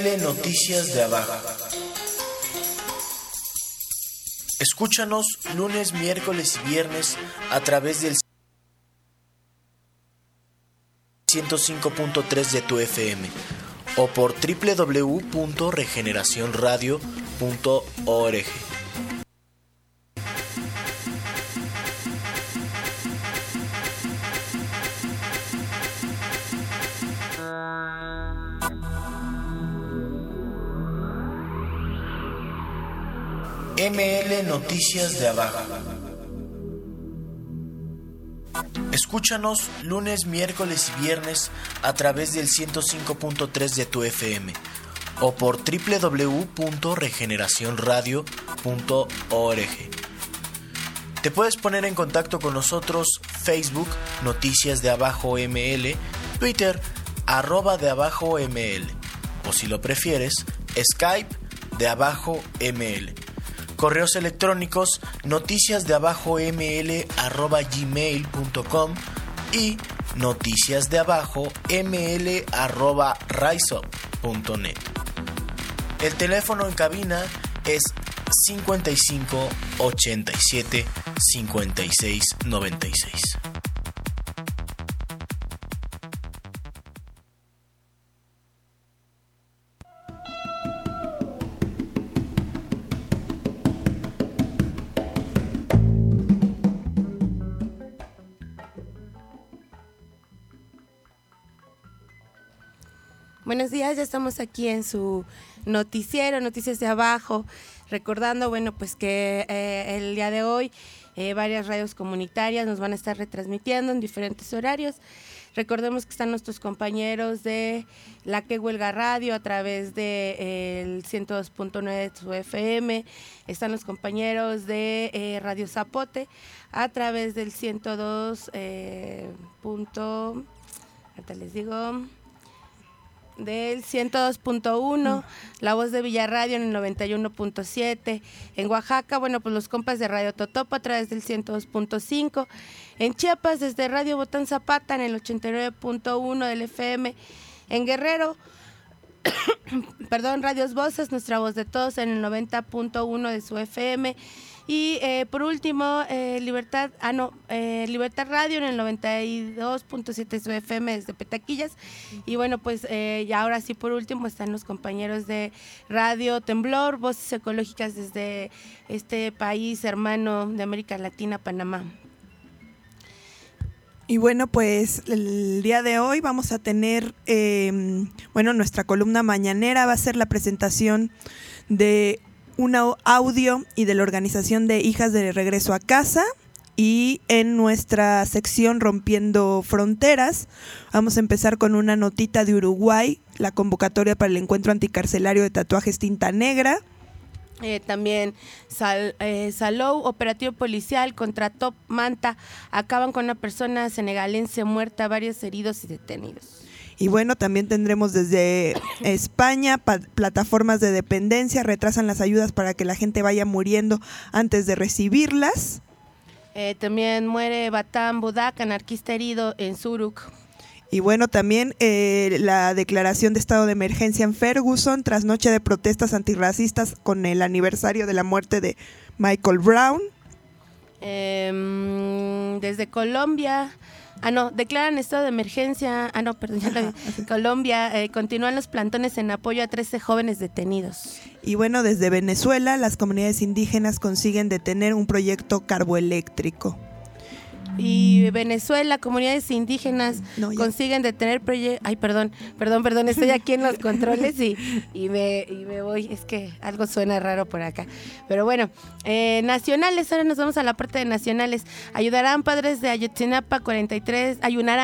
ML Noticias de Abajo. Escúchanos lunes, miércoles y viernes a través del 105.3 de tu FM o por www.regeneracionradio.org. ML Noticias de Abajo. Escúchanos lunes, miércoles y viernes a través del 105.3 de tu FM o por www.regeneracionradio.org. Te puedes poner en contacto con nosotros: Facebook, Noticias de Abajo ML, Twitter, @de Abajo ML, o si lo prefieres, Skype de Abajo ML. Correos electrónicos: noticiasdeabajoml@gmail.com y noticiasdeabajoml@riseup.net. El teléfono en cabina es 55 87 56 96. Buenos días, ya estamos aquí en su noticiero, Noticias de Abajo, recordando, pues que el día de hoy varias radios comunitarias nos van a estar retransmitiendo en diferentes horarios. Recordemos que están nuestros compañeros de La Que Huelga Radio a través del 102.9 de su FM, están los compañeros de Radio Zapote a través del 102. Ahorita les digo. Del 102.1, La Voz de Villarradio en el 91.7, en Oaxaca, pues los compas de Radio Totopo a través del 102.5, en Chiapas desde Radio Botán Zapata en el 89.1 del FM, en Guerrero, Radios Voces, Nuestra Voz de Todos en el 90.1 de su FM, y por último Libertad Radio en el 92.7 de su FM desde Petaquillas. Y y ahora sí, por último están los compañeros de Radio Temblor, Voces Ecológicas desde este país hermano de América Latina, Panamá. Y el día de hoy vamos a tener, nuestra columna mañanera va a ser la presentación de un audio y de la organización de Hijas de Regreso a Casa. Y en nuestra sección Rompiendo Fronteras vamos a empezar con una notita de Uruguay, la convocatoria para el encuentro anticarcelario de tatuajes Tinta Negra. También Salou, operativo policial contra Top Manta, acaban con una persona senegalense muerta, varios heridos y detenidos. Y también tendremos desde España, plataformas de dependencia retrasan las ayudas para que la gente vaya muriendo antes de recibirlas. También muere Batán Budak, anarquista herido en Zurich. Y también la declaración de estado de emergencia en Ferguson tras noche de protestas antirracistas con el aniversario de la muerte de Michael Brown. Desde Colombia... declaran estado de emergencia. Colombia, continúan los plantones en apoyo a 13 jóvenes detenidos. Y desde Venezuela, las comunidades indígenas consiguen detener un proyecto carboeléctrico. Y Venezuela, comunidades indígenas consiguen detener proyectos. Ay, perdón, estoy aquí en los controles y me voy, es que algo suena raro por acá. Pero nacionales, ahora nos vamos a la parte de nacionales. Ayunarán padres de Ayotzinapa 43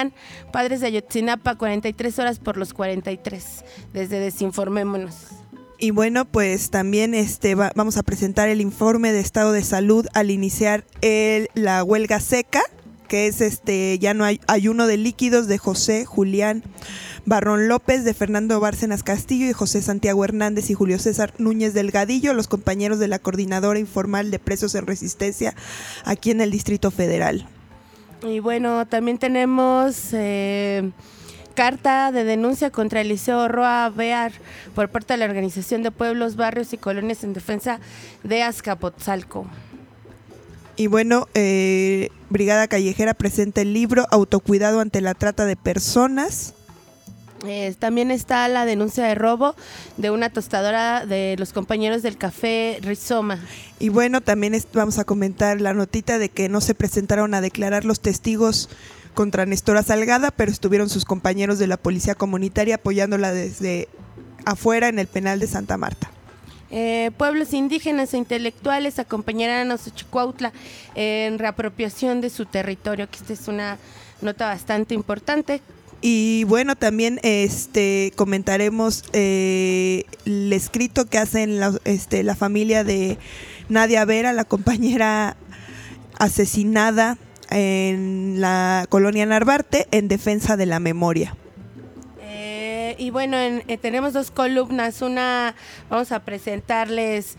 horas por los 43, desde Desinformémonos. Y también vamos a presentar el informe de estado de salud al iniciar la huelga seca, que es ya no hay ayuno de líquidos de José Julián Barrón López, de Fernando Bárcenas Castillo y José Santiago Hernández y Julio César Núñez Delgadillo, los compañeros de la Coordinadora Informal de Presos en Resistencia aquí en el Distrito Federal. Y también tenemos carta de denuncia contra Eliseo Roa Bear por parte de la Organización de Pueblos, Barrios y Colonias en Defensa de Azcapotzalco. Y bueno, Brigada Callejera presenta el libro Autocuidado ante la trata de personas. También está la denuncia de robo de una tostadora de los compañeros del Café Rizoma. Y bueno, también vamos a comentar la notita de que no se presentaron a declarar los testigos contra Nestora Salgada, pero estuvieron sus compañeros de la Policía Comunitaria apoyándola desde afuera en el penal de Santa Marta. Pueblos indígenas e intelectuales acompañarán a Xochicuautla en reapropiación de su territorio, que esta es una nota bastante importante. Y bueno, también comentaremos el escrito que hacen la familia de Nadia Vera, la compañera asesinada en la colonia Narvarte, en defensa de la memoria. Y bueno, tenemos dos columnas. Una, vamos a presentarles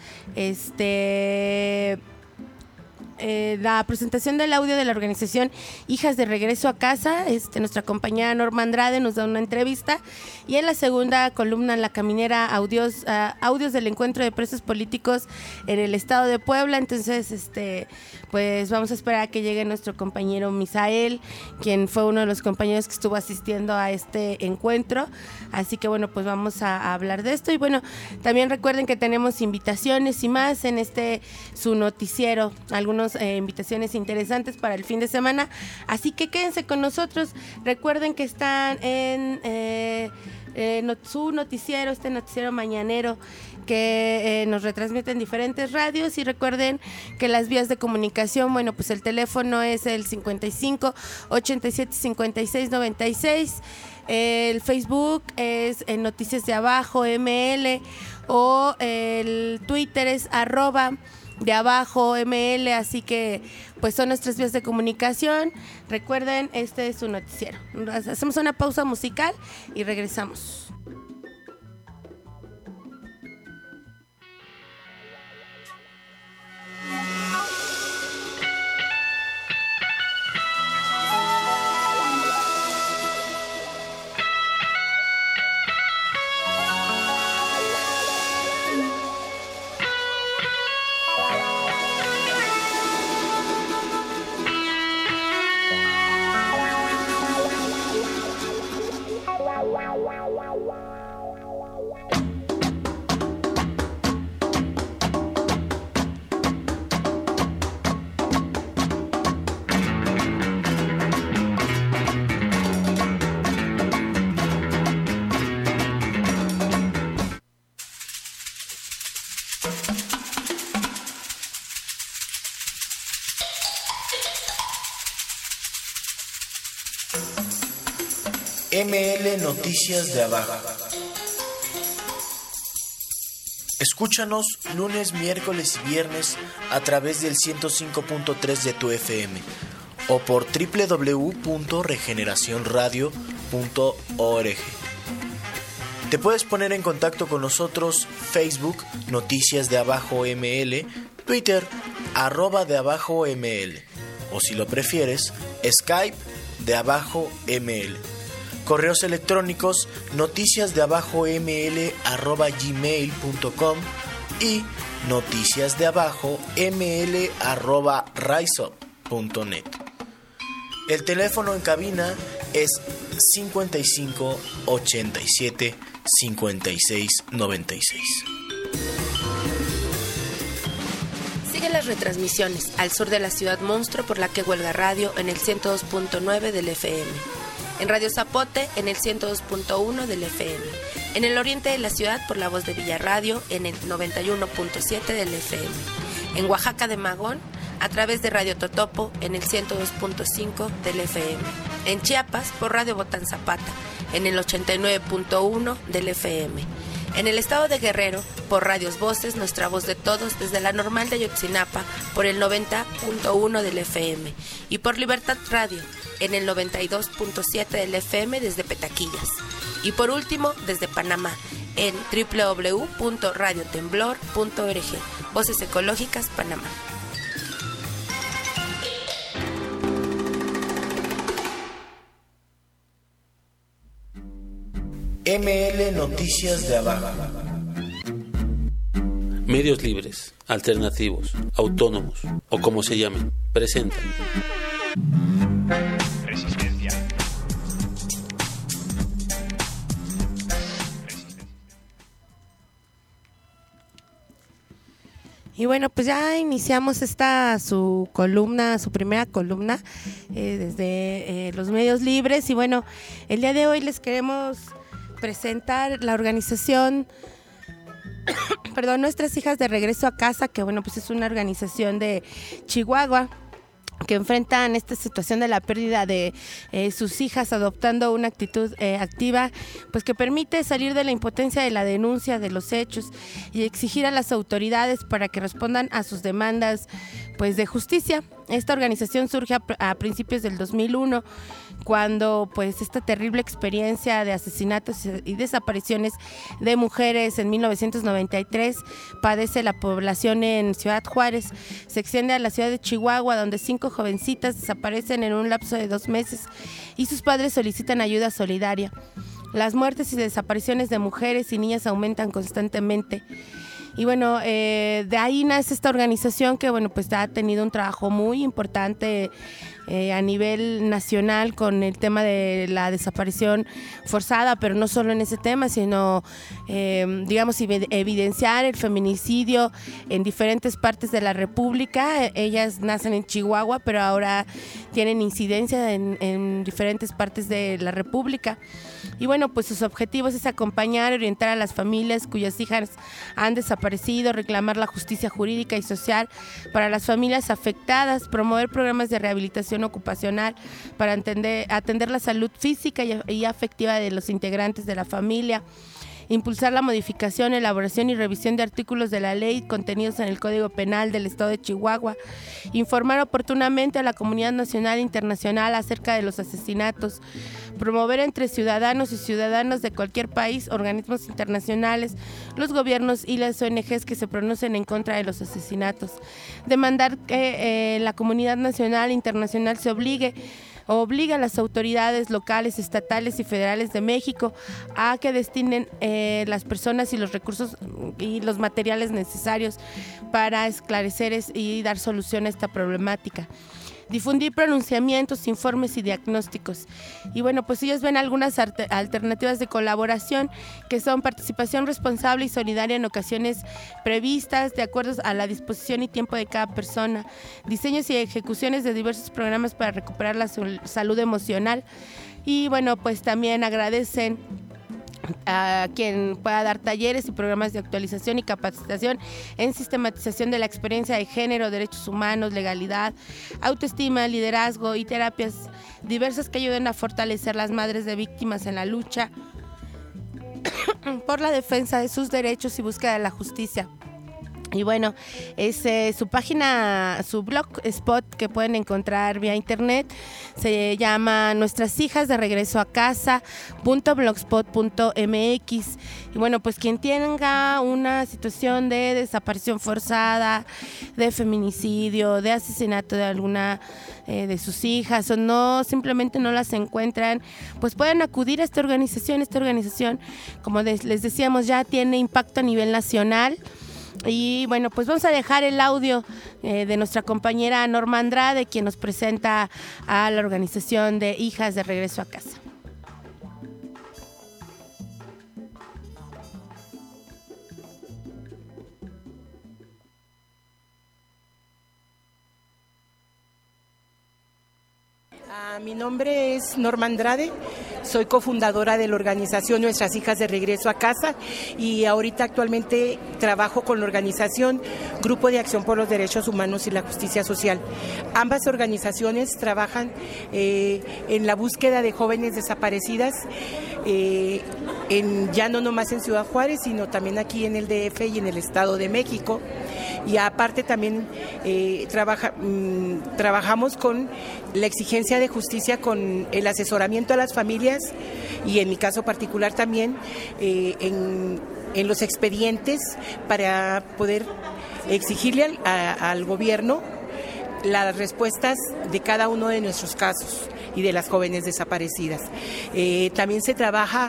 la presentación del audio de la organización Hijas de Regreso a Casa. Nuestra compañera Norma Andrade nos da una entrevista. Y en la segunda columna, La Caminera, audios del encuentro de presos políticos en el estado de Puebla. Entonces, pues vamos a esperar a que llegue nuestro compañero Misael, quien fue uno de los compañeros que estuvo asistiendo a este encuentro. Así que bueno, pues vamos a hablar de esto. Y bueno, también recuerden que tenemos invitaciones y más en su noticiero, algunas invitaciones interesantes para el fin de semana. Así que quédense con nosotros. Recuerden que están en su noticiero, noticiero mañanero, que nos retransmiten diferentes radios. Y recuerden que las vías de comunicación, bueno, pues el teléfono es el 55 87 56 96. El Facebook es Noticias de Abajo ML, o el Twitter es @deabajoml. Así que pues son nuestras vías de comunicación. Recuerden, este es su noticiero. Hacemos una pausa musical y regresamos. ML Noticias de Abajo. Escúchanos lunes, miércoles y viernes a través del 105.3 de tu FM o por www.regeneracionradio.org. Te puedes poner en contacto con nosotros: Facebook, Noticias de Abajo ML, Twitter, @deabajoml, o si lo prefieres, Skype de Abajo ML. Correos electrónicos: noticiasdeabajoml@gmail.com y noticiasdeabajoml@riseup.net. El teléfono en cabina es 55 87 56 96. Sigue las retransmisiones al sur de la ciudad monstruo por la que huelga radio en el 102.9 del FM. En Radio Zapote en el 102.1 del FM. En el oriente de la ciudad por la Voz de Villarradio en el 91.7 del FM. En Oaxaca de Magón a través de Radio Totopo en el 102.5 del FM. En Chiapas por Radio Botán Zapata en el 89.1 del FM. En el estado de Guerrero por Radios Voces, Nuestra Voz de Todos desde la Normal de Ayotzinapa por el 90.1 del FM. Y por Libertad Radio en el 92.7 del FM desde Petaquillas. Y por último, desde Panamá, en www.radiotemblor.org. Voces Ecológicas, Panamá. ML Noticias de Abajo. Medios libres, alternativos, autónomos o como se llamen, presentan Resistencia. Y bueno, pues ya iniciamos su primera columna desde los medios libres. Y bueno, el día de hoy les queremos presentar la organización Nuestras Hijas de Regreso a Casa, que bueno, pues es una organización de Chihuahua que enfrentan esta situación de la pérdida de sus hijas, adoptando una actitud activa, pues que permite salir de la impotencia de la denuncia de los hechos y exigir a las autoridades para que respondan a sus demandas, pues, de justicia. Esta organización surge a principios del 2001, cuando pues esta terrible experiencia de asesinatos y desapariciones de mujeres en 1993 padece la población en Ciudad Juárez. Se extiende a la ciudad de Chihuahua, donde 5 jovencitas desaparecen en un lapso de 2 meses y sus padres solicitan ayuda solidaria. Las muertes y desapariciones de mujeres y niñas aumentan constantemente. Y bueno, de ahí nace esta organización que bueno, pues ha tenido un trabajo muy importante a nivel nacional con el tema de la desaparición forzada, pero no solo en ese tema, sino digamos evidenciar el feminicidio en diferentes partes de la República. Ellas nacen en Chihuahua, pero ahora tienen incidencia en diferentes partes de la República. Y bueno, pues sus objetivos es acompañar y orientar a las familias cuyas hijas han desaparecido, reclamar la justicia jurídica y social para las familias afectadas, promover programas de rehabilitación ocupacional para atender la salud física y afectiva de los integrantes de la familia, impulsar la modificación, elaboración y revisión de artículos de la ley contenidos en el Código Penal del Estado de Chihuahua, informar oportunamente a la comunidad nacional e internacional acerca de los asesinatos, promover entre ciudadanos y ciudadanas de cualquier país, organismos internacionales, los gobiernos y las ONGs que se pronuncien en contra de los asesinatos, demandar que la comunidad nacional e internacional obliga a las autoridades locales, estatales y federales de México a que destinen las personas y los recursos y los materiales necesarios para esclarecer y dar solución a esta problemática. Difundir pronunciamientos, informes y diagnósticos. Y bueno, pues ellos ven algunas alternativas de colaboración, que son participación responsable y solidaria en ocasiones previstas de acuerdo a la disposición y tiempo de cada persona, diseños y ejecuciones de diversos programas para recuperar la salud emocional. Y bueno, pues también agradecen a quien pueda dar talleres y programas de actualización y capacitación en sistematización de la experiencia de género, derechos humanos, legalidad, autoestima, liderazgo y terapias diversas que ayuden a fortalecer las madres de víctimas en la lucha por la defensa de sus derechos y búsqueda de la justicia. Y bueno, es su página, su blog spot que pueden encontrar vía internet, se llama Nuestras Hijas de Regreso a Casa.blogspot.mx. Y bueno, pues quien tenga una situación de desaparición forzada, de feminicidio, de asesinato de alguna de sus hijas, o no, simplemente no las encuentran, pues pueden acudir a esta organización. Esta organización, como les decíamos, ya tiene impacto a nivel nacional. Y bueno, pues vamos a dejar el audio de nuestra compañera Norma Andrade, quien nos presenta a la organización de Hijas de Regreso a Casa. Mi nombre es Norma Andrade, soy cofundadora de la organización Nuestras Hijas de Regreso a Casa y ahorita actualmente trabajo con la organización Grupo de Acción por los Derechos Humanos y la Justicia Social. Ambas organizaciones trabajan en la búsqueda de jóvenes desaparecidas, ya no nomás en Ciudad Juárez, sino también aquí en el DF y en el Estado de México. Y aparte también trabajamos con la exigencia de justicia, con el asesoramiento a las familias y en mi caso particular también en los expedientes para poder exigirle al gobierno las respuestas de cada uno de nuestros casos. y de las jóvenes desaparecidas. También se trabaja,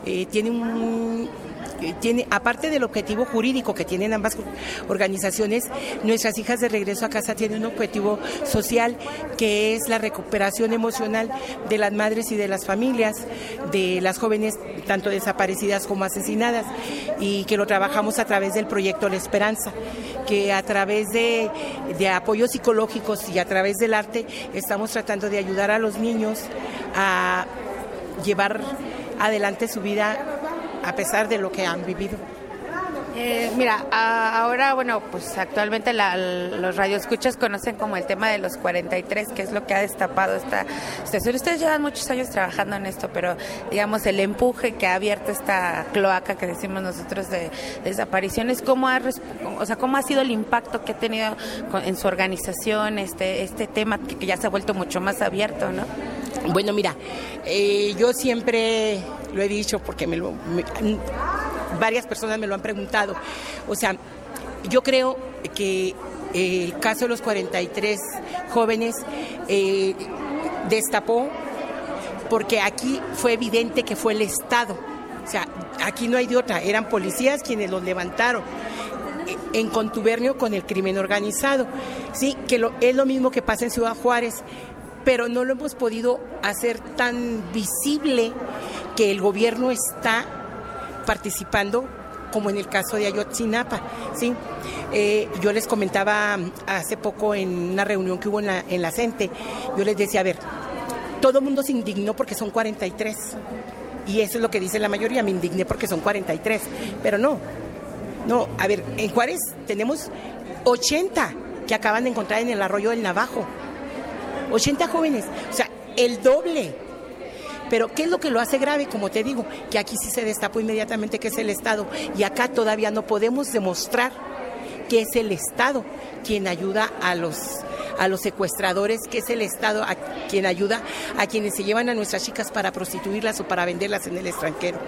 aparte del objetivo jurídico que tienen ambas organizaciones, Nuestras Hijas de Regreso a Casa tiene un objetivo social que es la recuperación emocional de las madres y de las familias, de las jóvenes tanto desaparecidas como asesinadas, y que lo trabajamos a través del proyecto La Esperanza, que a través de apoyos psicológicos y a través del arte estamos tratando de ayudar a los niños a llevar adelante su vida a pesar de lo que han vivido. Mira, ahora, bueno, pues actualmente los radioescuchas conocen como el tema de los 43, que es lo que ha destapado esta situación. Ustedes llevan muchos años trabajando en esto, pero digamos el empuje que ha abierto esta cloaca que decimos nosotros de desapariciones, ¿cómo ha sido el impacto que ha tenido en su organización este tema que ya se ha vuelto mucho más abierto, ¿no? Bueno, mira, yo siempre lo he dicho porque varias personas me lo han preguntado. O sea, yo creo que el caso de los 43 jóvenes destapó porque aquí fue evidente que fue el Estado. O sea, aquí no hay de otra, eran policías quienes los levantaron en contubernio con el crimen organizado. Sí, que es lo mismo que pasa en Ciudad Juárez, pero no lo hemos podido hacer tan visible que el gobierno está participando como en el caso de Ayotzinapa, ¿sí? Yo les comentaba hace poco en una reunión que hubo en la CENTE, yo les decía, a ver, todo el mundo se indignó porque son 43, y eso es lo que dice la mayoría, me indigné porque son 43, pero no, a ver, en Juárez tenemos 80 que acaban de encontrar en el arroyo del Navajo, 80 jóvenes, o sea, el doble. Pero ¿qué es lo que lo hace grave? Como te digo, que aquí sí se destapó inmediatamente que es el Estado, y acá todavía no podemos demostrar que es el Estado quien ayuda a los secuestradores, que es el Estado quien ayuda a quienes se llevan a nuestras chicas para prostituirlas o para venderlas en el extranjero.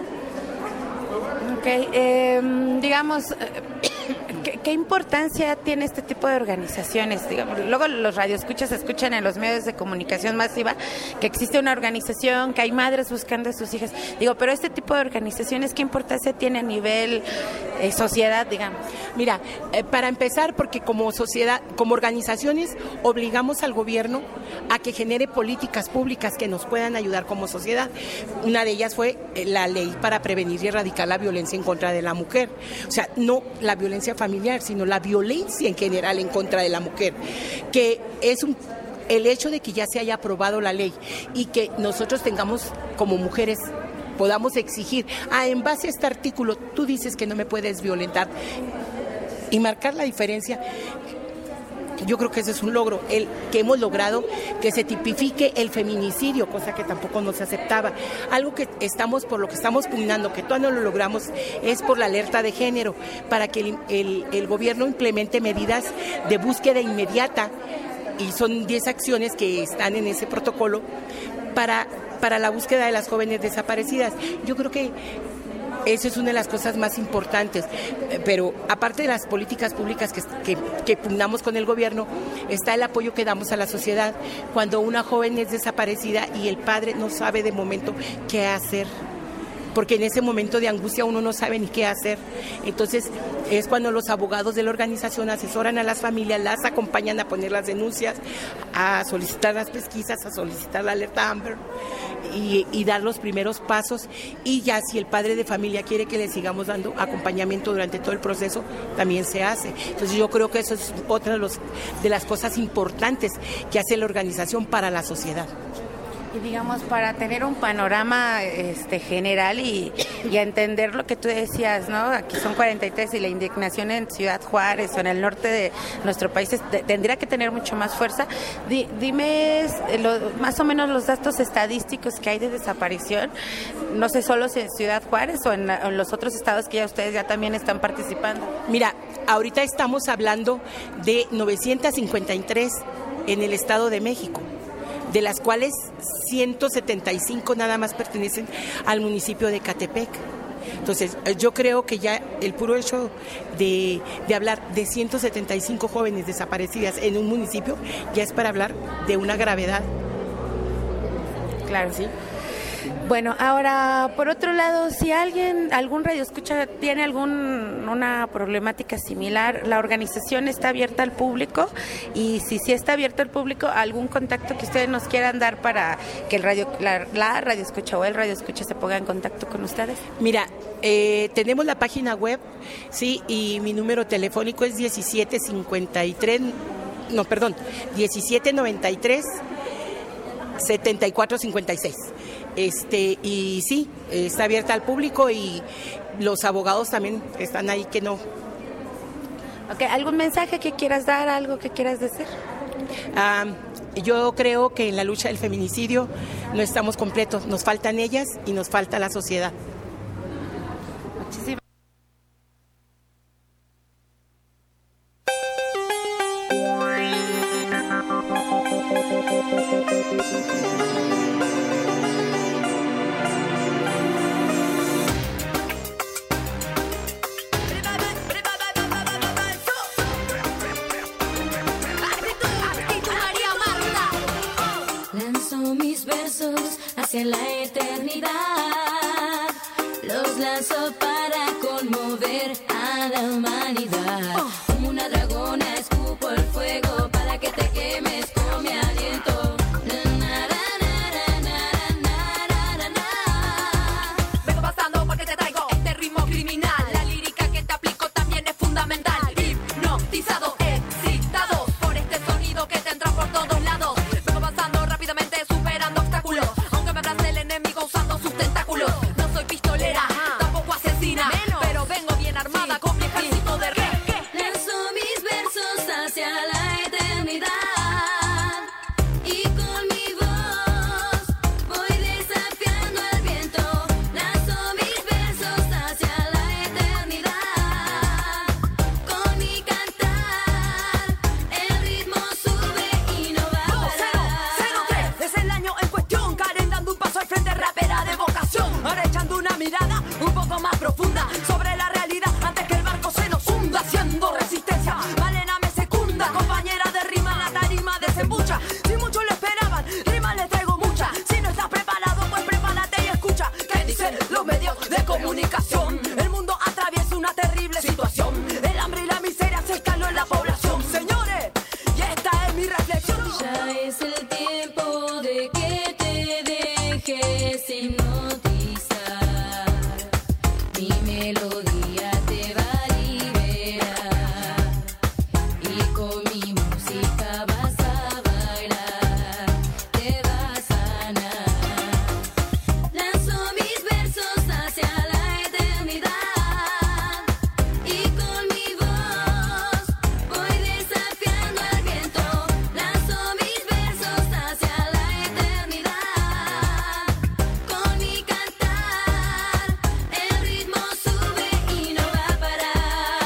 Ok, digamos, ¿qué importancia tiene este tipo de organizaciones? Digamos, luego los radioescuchas escuchan en los medios de comunicación masiva que existe una organización, que hay madres buscando a sus hijas. Digo, pero este tipo de organizaciones, ¿qué importancia tiene a nivel sociedad, digamos? Mira, para empezar, porque como sociedad, como organizaciones, obligamos al gobierno a que genere políticas públicas que nos puedan ayudar como sociedad. Una de ellas fue la ley para prevenir y erradicar la violencia en contra de la mujer. O sea, no la violencia familiar, sino la violencia en general en contra de la mujer, que es el hecho de que ya se haya aprobado la ley y que nosotros tengamos como mujeres podamos exigir, en base a este artículo tú dices que no me puedes violentar, y marcar la diferencia. Yo creo que ese es un logro, el que hemos logrado que se tipifique el feminicidio, cosa que tampoco nos aceptaba. Algo que por lo que estamos pugnando, que todavía no lo logramos, es por la alerta de género, para que el gobierno implemente medidas de búsqueda inmediata, y son 10 acciones que están en ese protocolo para la búsqueda de las jóvenes desaparecidas. Yo creo que eso es una de las cosas más importantes, pero aparte de las políticas públicas que pugnamos con el gobierno, está el apoyo que damos a la sociedad cuando una joven es desaparecida y el padre no sabe de momento qué hacer, porque en ese momento de angustia uno no sabe ni qué hacer. Entonces es cuando los abogados de la organización asesoran a las familias, las acompañan a poner las denuncias, a solicitar las pesquisas, a solicitar la alerta Amber y dar los primeros pasos, y ya si el padre de familia quiere que le sigamos dando acompañamiento durante todo el proceso, también se hace. Entonces yo creo que eso es otra de las cosas importantes que hace la organización para la sociedad. Y digamos, para tener un panorama general y entender lo que tú decías, ¿no? Aquí son 43 y la indignación en Ciudad Juárez o en el norte de nuestro país tendría que tener mucho más fuerza. Dime más o menos los datos estadísticos que hay de desaparición, no sé, solo en Ciudad Juárez o en los otros estados que ya ustedes ya también están participando. Mira, ahorita estamos hablando de 953 en el Estado de México, de las cuales 175 nada más pertenecen al municipio de Ecatepec. Entonces, yo creo que ya el puro hecho de hablar de 175 jóvenes desaparecidas en un municipio ya es para hablar de una gravedad Claro. ¿Sí? Bueno, ahora, por otro lado, si algún radioescucha tiene una problemática similar, la organización está abierta al público, y si sí está abierta al público, algún contacto que ustedes nos quieran dar para que la radioescucha o el radioescucha se ponga en contacto con ustedes. Mira, tenemos la página web, sí, y mi número telefónico es 1793 7456. Y sí, está abierta al público, y los abogados también están ahí que no. Ok, ¿algún mensaje que quieras dar, algo que quieras decir? Yo creo que en la lucha del feminicidio no estamos completos, nos faltan ellas y nos falta la sociedad. Muchísimas. Lanzo mis versos hacia la eternidad, los lanzo para conmover a la humanidad. Como una dragona escupo el fuego para que te quemes con mi aliento. Vengo pasando porque te traigo este ritmo criminal. La lírica que te aplico también es fundamental. Hipnotizado, excitado por este sonido que te entra por todos lados. Vengo pasando rápidamente, superando obstáculos, aunque me abrace el enemigo usando sus tentáculos. No soy pistolera, tampoco asesina, pero vengo bien armada con mi ejército de rey. Lanzo mis versos hacia la eternidad, y con mi voz voy desafiando al viento. Lanzo mis versos hacia la eternidad, con mi cantar el ritmo sube y no va a parar. 2003 es el año en cuestión. Karen dando un paso al frente, rapera de vocación. Ahora echando una mirada un poco más profunda sobre la realidad antes que el barco se nos hunda. Haciendo resistencia, Malena me secunda, compañera de rima, la tarima desembucha. Si muchos lo esperaban, rima les traigo mucha. Si no estás preparado, pues prepárate y escucha. ¿Qué dicen los medios de comunicación? El mundo atraviesa una terrible situación. El hambre y la miseria se escaló en la población. Señores, y esta es mi reflexión. Ya es el tiempo de que te dejes hipnotizar. Mi melodía te va a liberar, y con mi música vas a bailar, te vas a sanar. Lanzo mis versos hacia la eternidad, y con mi voz voy desafiando al viento. Lanzo mis versos hacia la eternidad, con mi cantar el ritmo sube y no va a parar.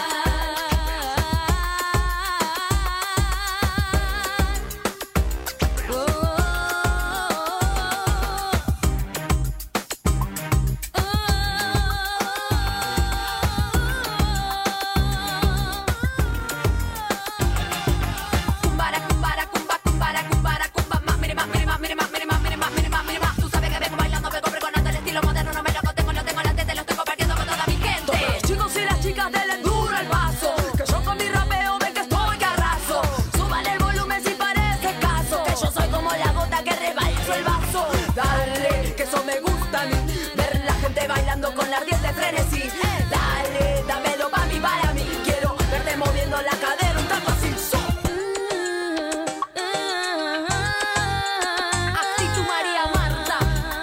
Cumbara, cumbara, cumba, cumbara, cumbara, cumba, más, mire más, mire más, mire más, mire más, mire más, mire más, mire más. Tú sabes que vengo bailando, vengo pregonando el estilo moderno, no me lo contengo, lo tengo delante, te lo estoy compartiendo con toda mi gente. Todos los chicos y las chicas denle duro el paso, que yo con mi rapeo ven que estoy que arraso. Suban el volumen si parece escaso, que yo soy como la gota que rebalso el vaso. Dale, que eso me gusta a mí, ver la gente bailando con la ardiente frenesí. Dale, dámelo para mí, quiero verte moviendo la cadera un tanto así. Actitud María Marta.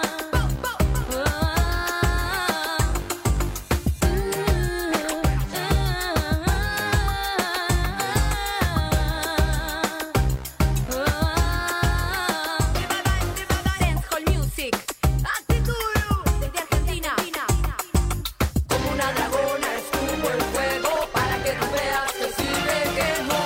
Dancehall music. Actitud desde Argentina. Como una dragona escupo el fuego para que tú veas que sí me quemo.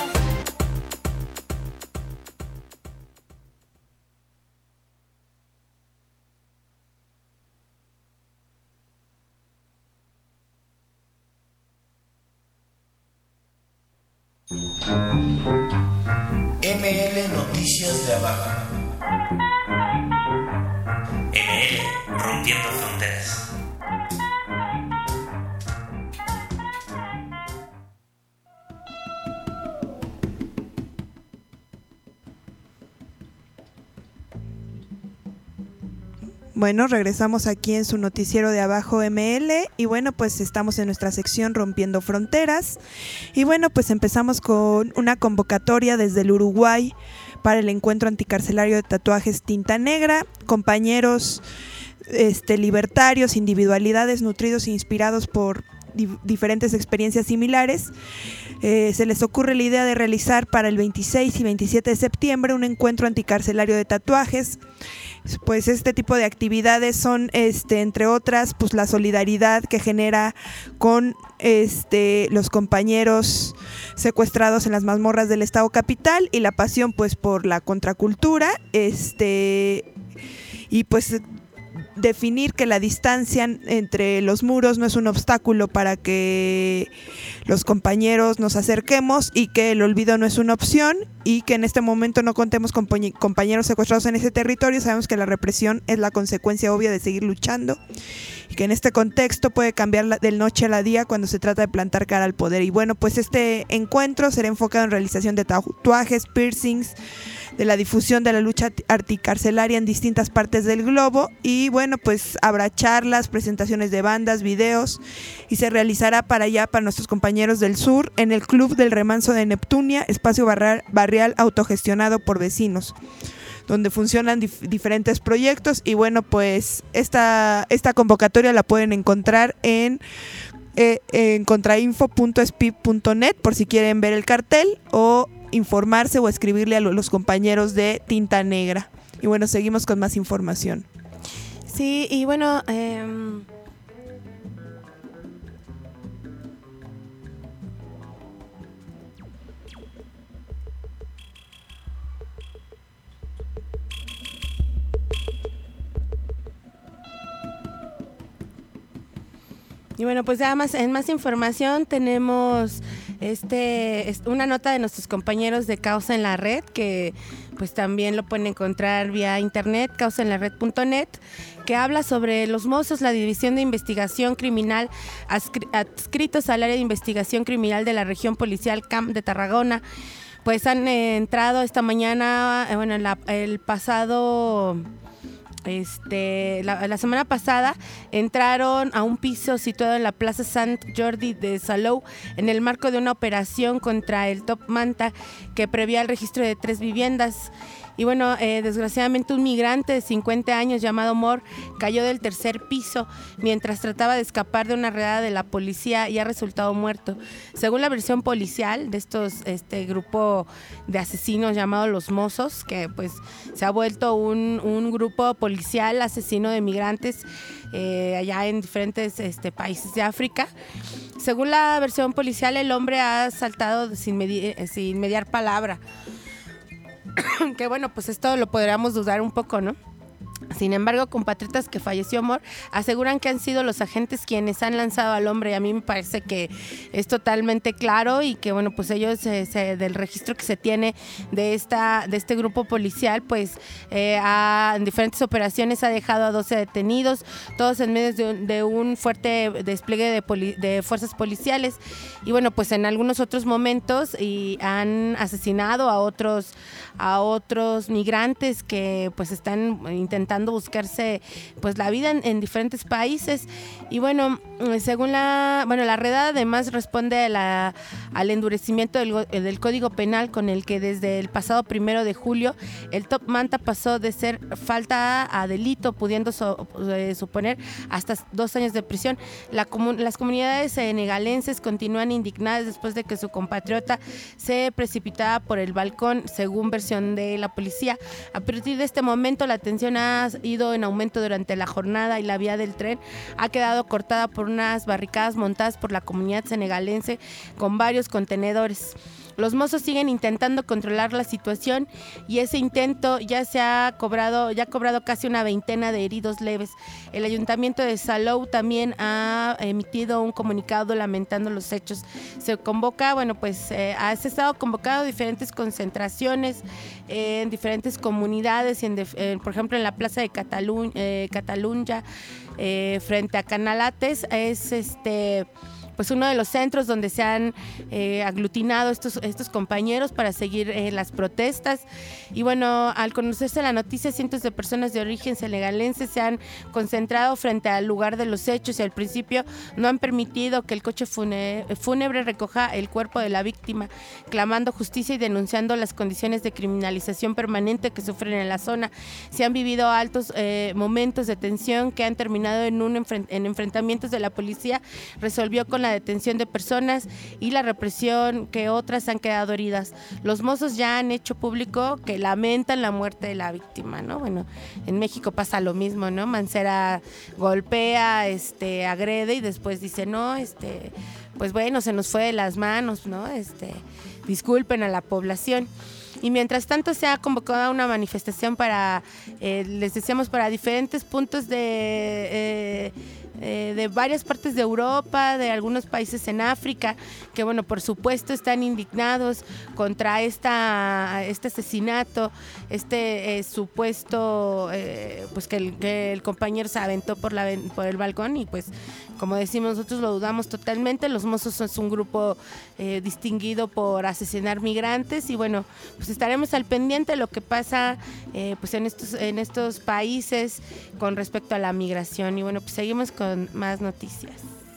ML Noticias de Abajo. Bueno, regresamos aquí en su noticiero de Abajo ML y bueno, pues estamos en nuestra sección Rompiendo Fronteras y bueno, pues empezamos con una convocatoria desde el Uruguay para el encuentro anticarcelario de tatuajes Tinta Negra, compañeros libertarios, individualidades nutridos e inspirados por diferentes experiencias similares. Se les ocurre la idea de realizar para el 26 y 27 de septiembre un encuentro anticarcelario de tatuajes. Pues este tipo de actividades son, entre otras, pues la solidaridad que genera con los compañeros secuestrados en las mazmorras del Estado Capital y la pasión pues por la contracultura, y pues definir que la distancia entre los muros no es un obstáculo para que los compañeros nos acerquemos y que el olvido no es una opción y que en este momento no contemos con compañeros secuestrados en ese territorio. Sabemos que la represión es la consecuencia obvia de seguir luchando y que en este contexto puede cambiar del noche a la día cuando se trata de plantar cara al poder. Y bueno, pues este encuentro será enfocado en realización de tatuajes, piercings, de la difusión de la lucha anticarcelaria en distintas partes del globo y bueno, pues habrá charlas, presentaciones de bandas, videos y se realizará para nuestros compañeros del sur en el Club del Remanso de Neptunia, espacio barrial autogestionado por vecinos, donde funcionan diferentes proyectos y bueno, pues esta convocatoria la pueden encontrar en contrainfo.spip.net por si quieren ver el cartel o informarse o escribirle a los compañeros de Tinta Negra. Y bueno, seguimos con más información. Sí, y bueno, pues ya en más información tenemos una nota de nuestros compañeros de Causa en la Red, que pues también lo pueden encontrar vía internet, causaenlared.net, que habla sobre los mozos, la División de Investigación Criminal adscritos al área de investigación criminal de la región policial CAMP de Tarragona. Pues han entrado esta mañana, el pasado... la semana pasada entraron a un piso situado en la Plaza Sant Jordi de Salou en el marco de una operación contra el Top Manta que prevía el registro de 3 viviendas. Y bueno, desgraciadamente un migrante de 50 años llamado Mor cayó del 3er piso mientras trataba de escapar de una redada de la policía y ha resultado muerto. Según la versión policial de este grupo de asesinos llamado Los Mozos, que pues se ha vuelto un grupo policial asesino de migrantes allá en diferentes países de África. Según la versión policial, el hombre ha saltado sin mediar palabra. Que bueno, pues esto lo podríamos dudar un poco, ¿no? Sin embargo, compatriotas que falleció Mor aseguran que han sido los agentes quienes han lanzado al hombre, y a mí me parece que es totalmente claro y que bueno, pues ellos del registro que se tiene de este grupo policial, pues en diferentes operaciones ha dejado a 12 detenidos, todos en medio de un fuerte despliegue de fuerzas policiales, y bueno, pues en algunos otros momentos y han asesinado a otros migrantes que pues están intentando buscarse pues la vida en diferentes países. Y bueno, según la redada además responde al endurecimiento del Código Penal, con el que desde el pasado 1 de julio el Top Manta pasó de ser falta a delito, pudiendo suponer hasta 2 años de prisión. Las comunidades senegalenses continúan indignadas después de que su compatriota se precipitaba por el balcón, según versión de la policía. A partir de este momento la tensión ha ido en aumento durante la jornada y la vía del tren ha quedado cortada por unas barricadas montadas por la comunidad senegalense con varios contenedores. Los mozos siguen intentando controlar la situación y ese intento ya ha cobrado casi una veintena de heridos leves. El ayuntamiento de Salou también ha emitido un comunicado lamentando los hechos. Se convoca, ha estado convocado diferentes concentraciones en diferentes comunidades, por ejemplo en la plaza de Catalunya, frente a Canalates, es pues uno de los centros donde se han aglutinado estos compañeros para seguir las protestas. Y bueno, al conocerse la noticia, cientos de personas de origen senegalense se han concentrado frente al lugar de los hechos y al principio no han permitido que el coche fúnebre recoja el cuerpo de la víctima, clamando justicia y denunciando las condiciones de criminalización permanente que sufren en la zona. Se han vivido altos momentos de tensión que han terminado en enfrentamientos de la policía, resolvió con la detención de personas y la represión que otras han quedado heridas. Los mozos ya han hecho público que lamentan la muerte de la víctima, ¿no? Bueno, en México pasa lo mismo, ¿no? Mancera golpea, agrede y después dice, no, pues bueno, se nos fue de las manos, ¿no? Disculpen a la población. Y mientras tanto se ha convocado una manifestación para, les decíamos, para diferentes puntos de varias partes de Europa, de algunos países en África, que bueno, por supuesto están indignados contra este asesinato, supuesto, pues que el compañero se aventó por el balcón y pues, como decimos nosotros, lo dudamos totalmente. Los mozos son un grupo distinguido por asesinar migrantes y bueno, pues estaremos al pendiente de lo que pasa pues en estos países con respecto a la migración. Y bueno, pues seguimos con más noticias.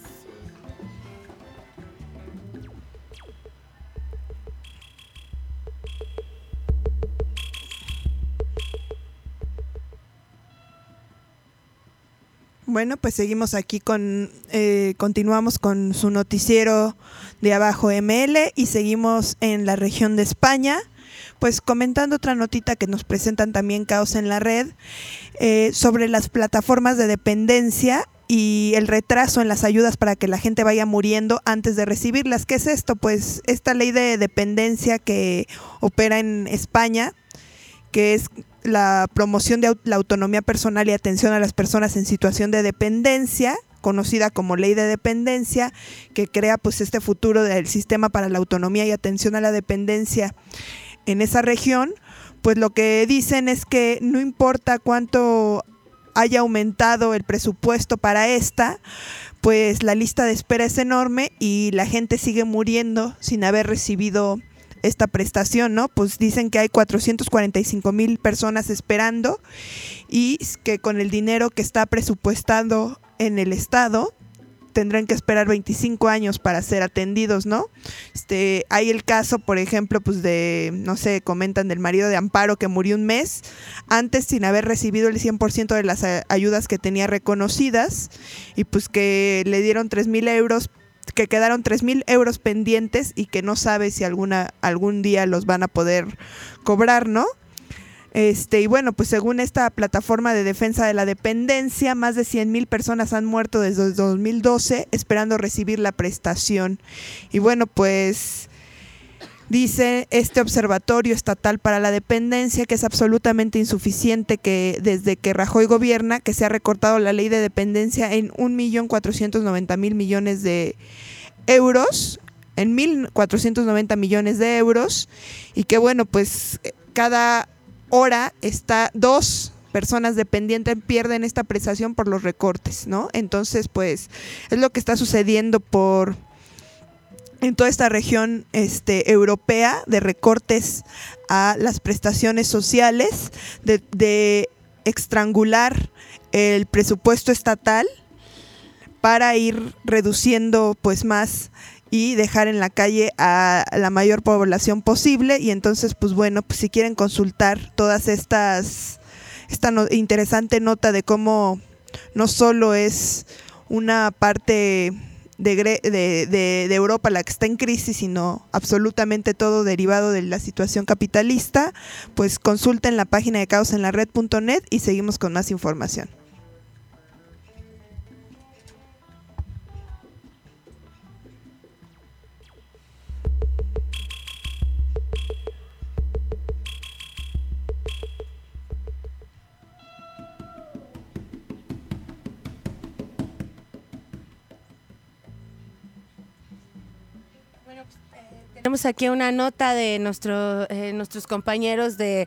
Bueno, pues seguimos aquí continuamos con su noticiero de Abajo ML y seguimos en la región de España, pues comentando otra notita que nos presentan también Caos en la Red, sobre las plataformas de dependencia y el retraso en las ayudas para que la gente vaya muriendo antes de recibirlas. ¿Qué es esto? Pues esta ley de dependencia que opera en España, que es la promoción de la autonomía personal y atención a las personas en situación de dependencia, conocida como Ley de Dependencia, que crea pues este futuro del sistema para la autonomía y atención a la dependencia en esa región. Pues lo que dicen es que no importa cuánto haya aumentado el presupuesto para esta, pues la lista de espera es enorme y la gente sigue muriendo sin haber recibido esta prestación, ¿no? Pues dicen que hay 445,000 personas esperando y que con el dinero que está presupuestado en el Estado tendrán que esperar 25 años para ser atendidos, ¿no? Hay el caso, por ejemplo, pues de, no sé, comentan del marido de Amparo que murió un mes antes sin haber recibido el 100% de las ayudas que tenía reconocidas y pues que le dieron 3,000 euros, que quedaron 3,000 euros pendientes y que no sabe si algún día los van a poder cobrar, ¿no? Y bueno, pues según esta plataforma de defensa de la dependencia, más de 100,000 personas han muerto desde 2012 esperando recibir la prestación. Y bueno, pues dice este Observatorio Estatal para la Dependencia que es absolutamente insuficiente, que desde que Rajoy gobierna, que se ha recortado la ley de dependencia en 1.490.000 millones de euros, en 1.490 millones de euros, y que bueno, pues cada hora dos personas dependientes pierden esta prestación por los recortes, ¿no? Entonces, pues es lo que está sucediendo en toda esta región europea, de recortes a las prestaciones sociales, de estrangular el presupuesto estatal para ir reduciendo pues más y dejar en la calle a la mayor población posible. Y entonces, pues bueno, pues si quieren consultar todas esta interesante nota de cómo no solo es una parte de Europa la que está en crisis, sino absolutamente todo derivado de la situación capitalista, pues consulten la página de caosenlared.net y seguimos con más información. Tenemos aquí una nota de nuestros compañeros de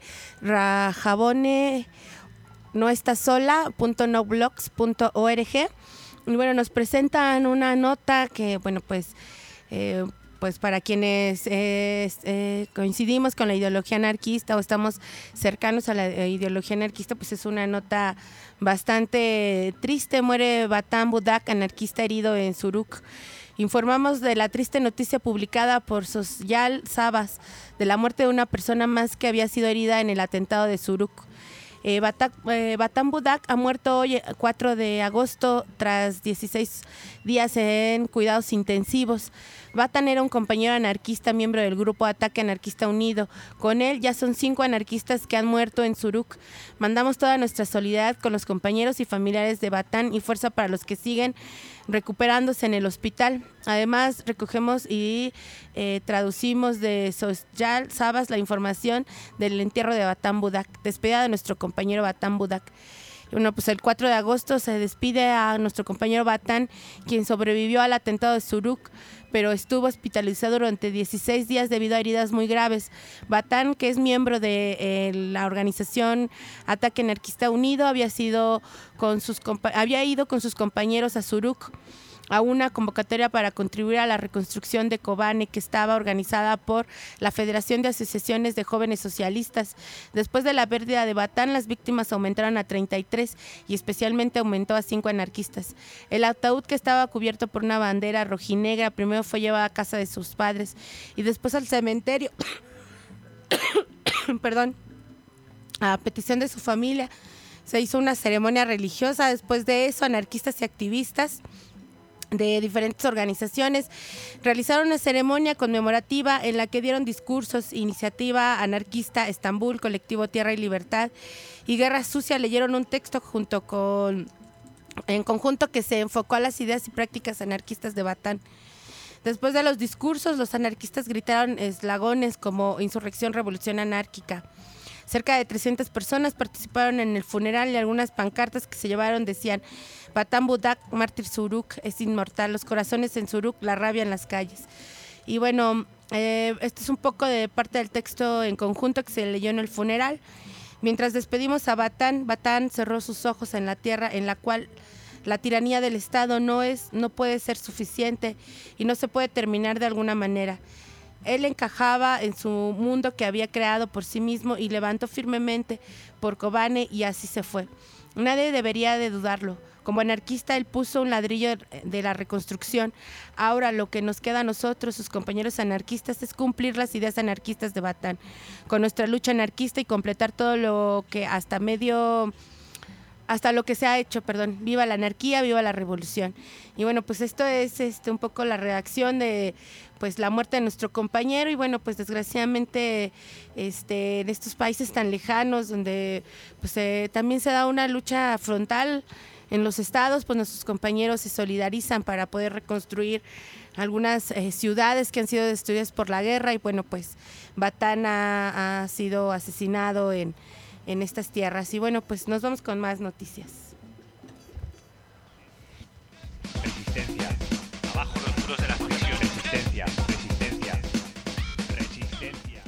Rajabone, noestasola.noblogs.org, Y bueno, nos presentan una nota que, bueno, pues para quienes coincidimos con la ideología anarquista o estamos cercanos a la ideología anarquista, pues es una nota bastante triste. Muere Batán Budak, anarquista herido en Zurich. Informamos de la triste noticia publicada por Sosyal Sabas de la muerte de una persona más que había sido herida en el atentado de Zurich. Batán Budak ha muerto hoy, 4 de agosto, tras 16 días en cuidados intensivos. Batán era un compañero anarquista, miembro del grupo Ataque Anarquista Unido. Con él ya son 5 anarquistas que han muerto en Zurich. Mandamos toda nuestra solidaridad con los compañeros y familiares de Batán y fuerza para los que siguen recuperándose en el hospital. Además, recogemos y traducimos de Sosyal Sabas la información del entierro de Batán Budak, despedida de nuestro compañero Batán Budak. Bueno, pues el 4 de agosto se despide a nuestro compañero Batán, quien sobrevivió al atentado de Zurich, pero estuvo hospitalizado durante 16 días debido a heridas muy graves. Batán, que es miembro de la organización Ataque Anarquista Unido, había ido con sus compañeros a Zurich a una convocatoria para contribuir a la reconstrucción de Kobane, que estaba organizada por la Federación de Asociaciones de Jóvenes Socialistas. Después de la pérdida de Batán, las víctimas aumentaron a 33 y especialmente aumentó a 5 anarquistas. El ataúd, que estaba cubierto por una bandera rojinegra, primero fue llevado a casa de sus padres y después al cementerio perdón, a petición de su familia. Se hizo una ceremonia religiosa. Después de eso, anarquistas y activistas de diferentes organizaciones realizaron una ceremonia conmemorativa en la que dieron discursos. Iniciativa Anarquista Estambul, Colectivo Tierra y Libertad y Guerra Sucia leyeron un texto en conjunto que se enfocó a las ideas y prácticas anarquistas de Batán. Después de los discursos, los anarquistas gritaron eslagones como Insurrección, Revolución Anárquica. Cerca de 300 personas participaron en el funeral y algunas pancartas que se llevaron decían: Batán Budak, mártir Zurich, es inmortal, los corazones en Zurich, la rabia en las calles. Y bueno, esto es un poco de parte del texto en conjunto que se leyó en el funeral. Mientras despedimos a Batán, Batán cerró sus ojos en la tierra en la cual la tiranía del Estado no puede ser suficiente y no se puede terminar de alguna manera. Él encajaba en su mundo que había creado por sí mismo y levantó firmemente por Kobane y así se fue. Nadie debería de dudarlo. Como anarquista, él puso un ladrillo de la reconstrucción. Ahora lo que nos queda a nosotros, sus compañeros anarquistas, es cumplir las ideas anarquistas de Batán con nuestra lucha anarquista y completar todo lo que hasta lo que se ha hecho, Viva la anarquía, viva la revolución. Y bueno, pues esto es un poco la reacción de pues la muerte de nuestro compañero. Y bueno, pues desgraciadamente en estos países tan lejanos donde pues también se da una lucha frontal en los estados, pues nuestros compañeros se solidarizan para poder reconstruir algunas ciudades que han sido destruidas por la guerra. Y bueno, pues Batán ha sido asesinado en estas tierras. Y bueno, pues nos vamos con más noticias. Resistencia. Abajo los muros de las prisiones. Resistencia. Resistencia. Resistencia.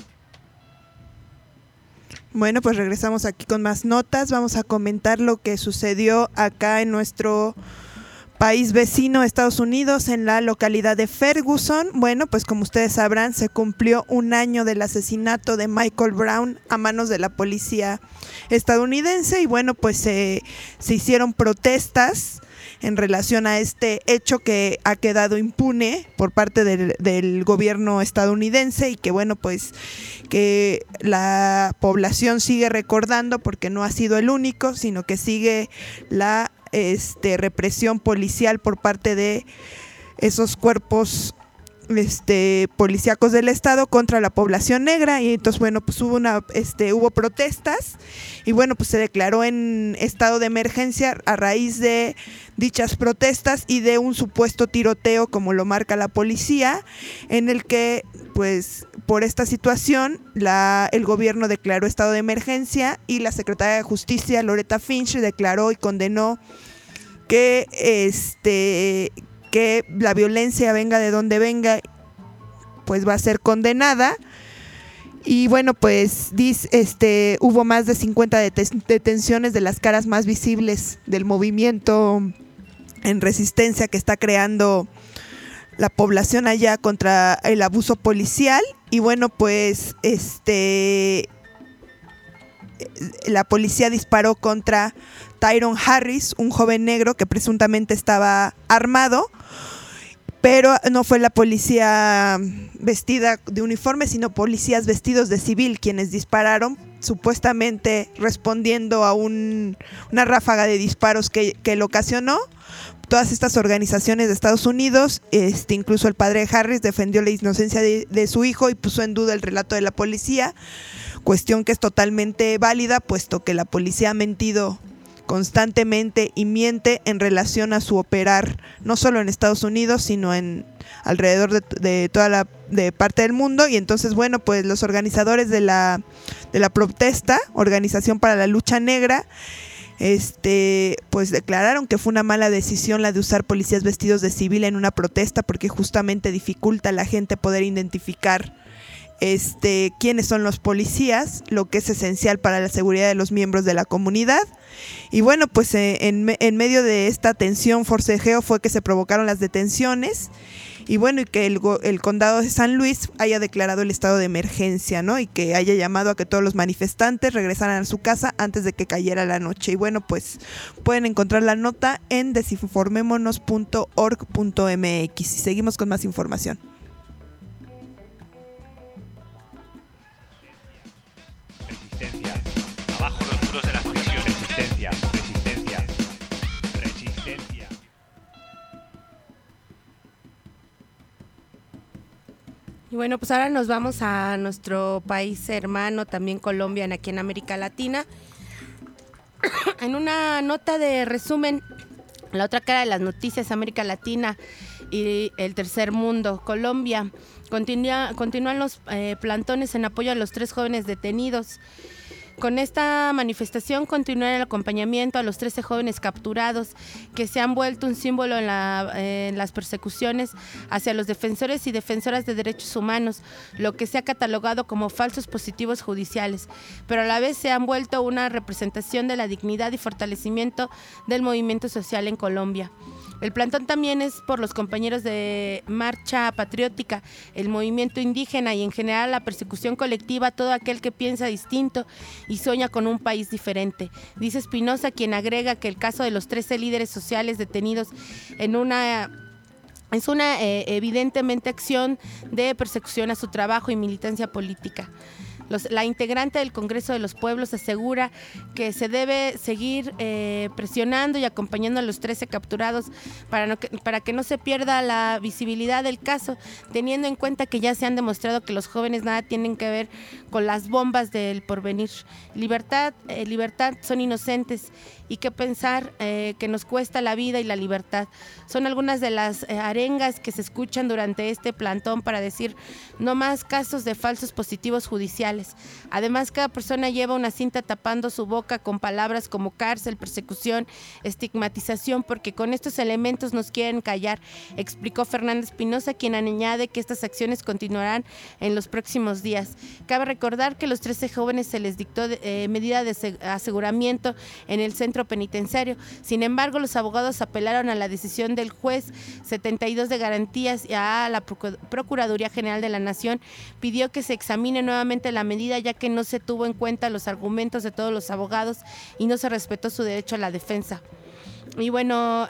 Bueno, pues regresamos aquí con más notas. Vamos a comentar lo que sucedió acá en nuestro país vecino, Estados Unidos, en la localidad de Ferguson. Bueno, pues como ustedes sabrán, se cumplió un año del asesinato de Michael Brown a manos de la policía estadounidense y bueno, pues se hicieron protestas en relación a este hecho que ha quedado impune por parte del gobierno estadounidense y que bueno, pues que la población sigue recordando porque no ha sido el único, sino que sigue la represión policial por parte de esos cuerpos policíacos del estado contra la población negra. Y entonces bueno, pues hubo protestas y bueno, pues se declaró en estado de emergencia a raíz de dichas protestas y de un supuesto tiroteo, como lo marca la policía, en el que pues por esta situación el gobierno declaró estado de emergencia y la secretaria de Justicia, Loretta Finch, declaró y condenó que la violencia venga de donde venga, pues va a ser condenada. Y bueno, pues hubo más de 50 detenciones de las caras más visibles del movimiento en resistencia que está creando la población allá contra el abuso policial. Y bueno, pues la policía disparó contra Tyron Harris, un joven negro que presuntamente estaba armado, pero no fue la policía vestida de uniforme, sino policías vestidos de civil quienes dispararon, supuestamente respondiendo a una ráfaga de disparos que lo ocasionó. Todas estas organizaciones de Estados Unidos, incluso el padre de Harris, defendió la inocencia de su hijo y puso en duda el relato de la policía, cuestión que es totalmente válida, puesto que la policía ha mentido constantemente y miente en relación a su operar, no solo en Estados Unidos, sino alrededor de toda la parte del mundo. Y entonces, bueno, pues los organizadores de la protesta, Organización para la Lucha Negra, pues declararon que fue una mala decisión la de usar policías vestidos de civil en una protesta, porque justamente dificulta a la gente poder identificar quiénes son los policías, lo que es esencial para la seguridad de los miembros de la comunidad. Y bueno, pues en medio de esta tensión, forcejeo, fue que se provocaron las detenciones. Y bueno, y que el condado de San Luis haya declarado el estado de emergencia, ¿no? Y que haya llamado a que todos los manifestantes regresaran a su casa antes de que cayera la noche. Y bueno, pues pueden encontrar la nota en desinformemonos.org.mx. Y seguimos con más información. Resistencia. Abajo los muros de las prisiones. Resistencia. Resistencia. Resistencia. Y bueno, pues ahora nos vamos a nuestro país hermano, también Colombia, aquí en América Latina. En una nota de resumen, la otra cara de las noticias, América Latina y el tercer mundo, Colombia. Continúan los plantones en apoyo a los 3 jóvenes detenidos. Con esta manifestación continúa el acompañamiento a los 13 jóvenes capturados, que se han vuelto un símbolo en las persecuciones hacia los defensores y defensoras de derechos humanos, lo que se ha catalogado como falsos positivos judiciales, pero a la vez se han vuelto una representación de la dignidad y fortalecimiento del movimiento social en Colombia. El plantón también es por los compañeros de Marcha Patriótica, el movimiento indígena y en general la persecución colectiva a todo aquel que piensa distinto y sueña con un país diferente. Dice Espinosa, quien agrega que el caso de los 13 líderes sociales detenidos es una evidentemente acción de persecución a su trabajo y militancia política. La integrante del Congreso de los Pueblos asegura que se debe seguir presionando y acompañando a los 13 capturados para que no se pierda la visibilidad del caso, teniendo en cuenta que ya se han demostrado que los jóvenes nada tienen que ver con las bombas del porvenir. Libertad son inocentes, y qué pensar que nos cuesta la vida y la libertad. Son algunas de las arengas que se escuchan durante este plantón para decir no más casos de falsos positivos judiciales. Además, cada persona lleva una cinta tapando su boca con palabras como cárcel, persecución, estigmatización, porque con estos elementos nos quieren callar, explicó Fernanda Espinosa, quien añade que estas acciones continuarán en los próximos días. Cabe recordar que a los 13 jóvenes se les dictó medida de aseguramiento en el centro penitenciario. Sin embargo, los abogados apelaron a la decisión del juez 72 de garantías y a la Procuraduría General de la Nación pidió que se examine nuevamente la medida, ya que no se tuvo en cuenta los argumentos de todos los abogados y no se respetó su derecho a la defensa. Y bueno,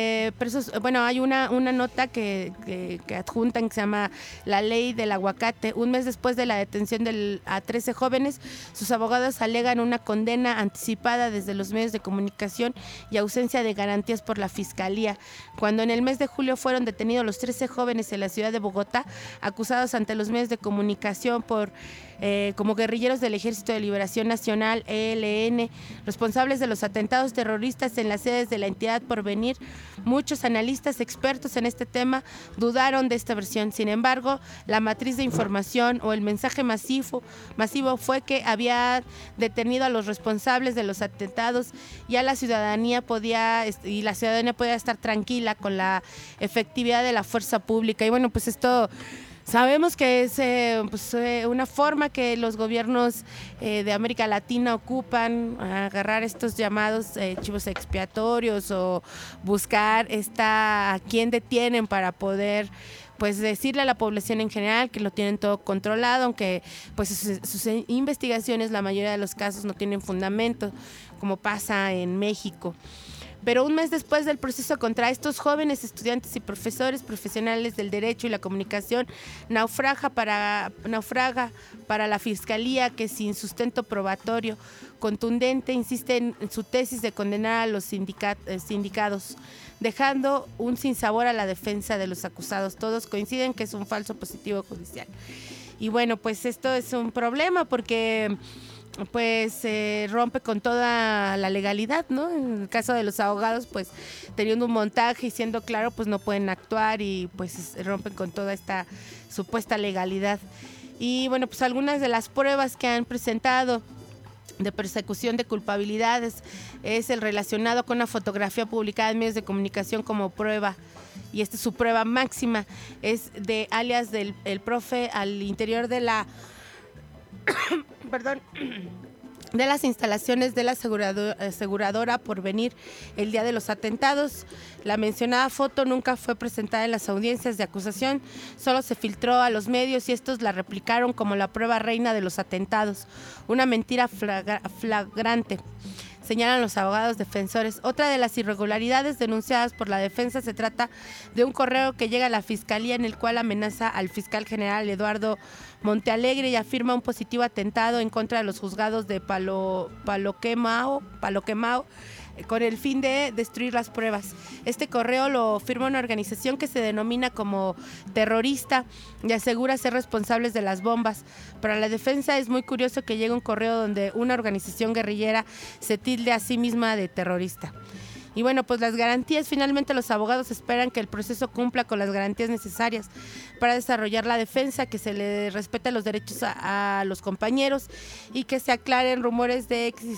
hay una nota que adjuntan que se llama La Ley del Aguacate. Un mes después de la detención a 13 jóvenes, sus abogados alegan una condena anticipada desde los medios de comunicación y ausencia de garantías por la Fiscalía. Cuando en el mes de julio fueron detenidos los 13 jóvenes en la ciudad de Bogotá, acusados ante los medios de comunicación como guerrilleros del Ejército de Liberación Nacional, ELN, responsables de los atentados terroristas en las sedes de la entidad Porvenir. Muchos analistas expertos en este tema dudaron de esta versión. Sin embargo, la matriz de información o el mensaje masivo fue que había detenido a los responsables de los atentados y la ciudadanía podía estar tranquila con la efectividad de la fuerza pública. Y bueno, pues esto Sabemos que es una forma que los gobiernos de América Latina ocupan, agarrar estos llamados chivos expiatorios o buscar a quién detienen para poder pues decirle a la población en general que lo tienen todo controlado, aunque pues sus investigaciones, la mayoría de los casos no tienen fundamento, como pasa en México. Pero un mes después del proceso contra estos jóvenes estudiantes y profesores profesionales del derecho y la comunicación, naufraga para la Fiscalía, que sin sustento probatorio contundente insiste en su tesis de condenar a los sindicados, dejando un sinsabor a la defensa de los acusados. Todos coinciden que es un falso positivo judicial. Y bueno, pues esto es un problema porque pues rompe con toda la legalidad, ¿no? En el caso de los abogados, pues teniendo un montaje y siendo claro, pues no pueden actuar y pues rompen con toda esta supuesta legalidad. Y bueno, pues algunas de las pruebas que han presentado de persecución de culpabilidades es el relacionado con una fotografía publicada en medios de comunicación como prueba, y esta es su prueba máxima, es de alias del profe al interior de la de las instalaciones de la aseguradora Porvenir el día de los atentados. La mencionada foto nunca fue presentada en las audiencias de acusación, solo se filtró a los medios y estos la replicaron como la prueba reina de los atentados, una mentira flagrante, señalan los abogados defensores. Otra de las irregularidades denunciadas por la defensa se trata de un correo que llega a la Fiscalía en el cual amenaza al fiscal general Eduardo Montealegre y afirma un positivo atentado en contra de los juzgados de Paloquemao, con el fin de destruir las pruebas. Este correo lo firma una organización que se denomina como terrorista y asegura ser responsables de las bombas. Para la defensa es muy curioso que llegue un correo donde una organización guerrillera se tilde a sí misma de terrorista. Y bueno, pues las garantías, finalmente los abogados esperan que el proceso cumpla con las garantías necesarias para desarrollar la defensa, que se le respete los derechos a los compañeros y que se aclaren rumores de que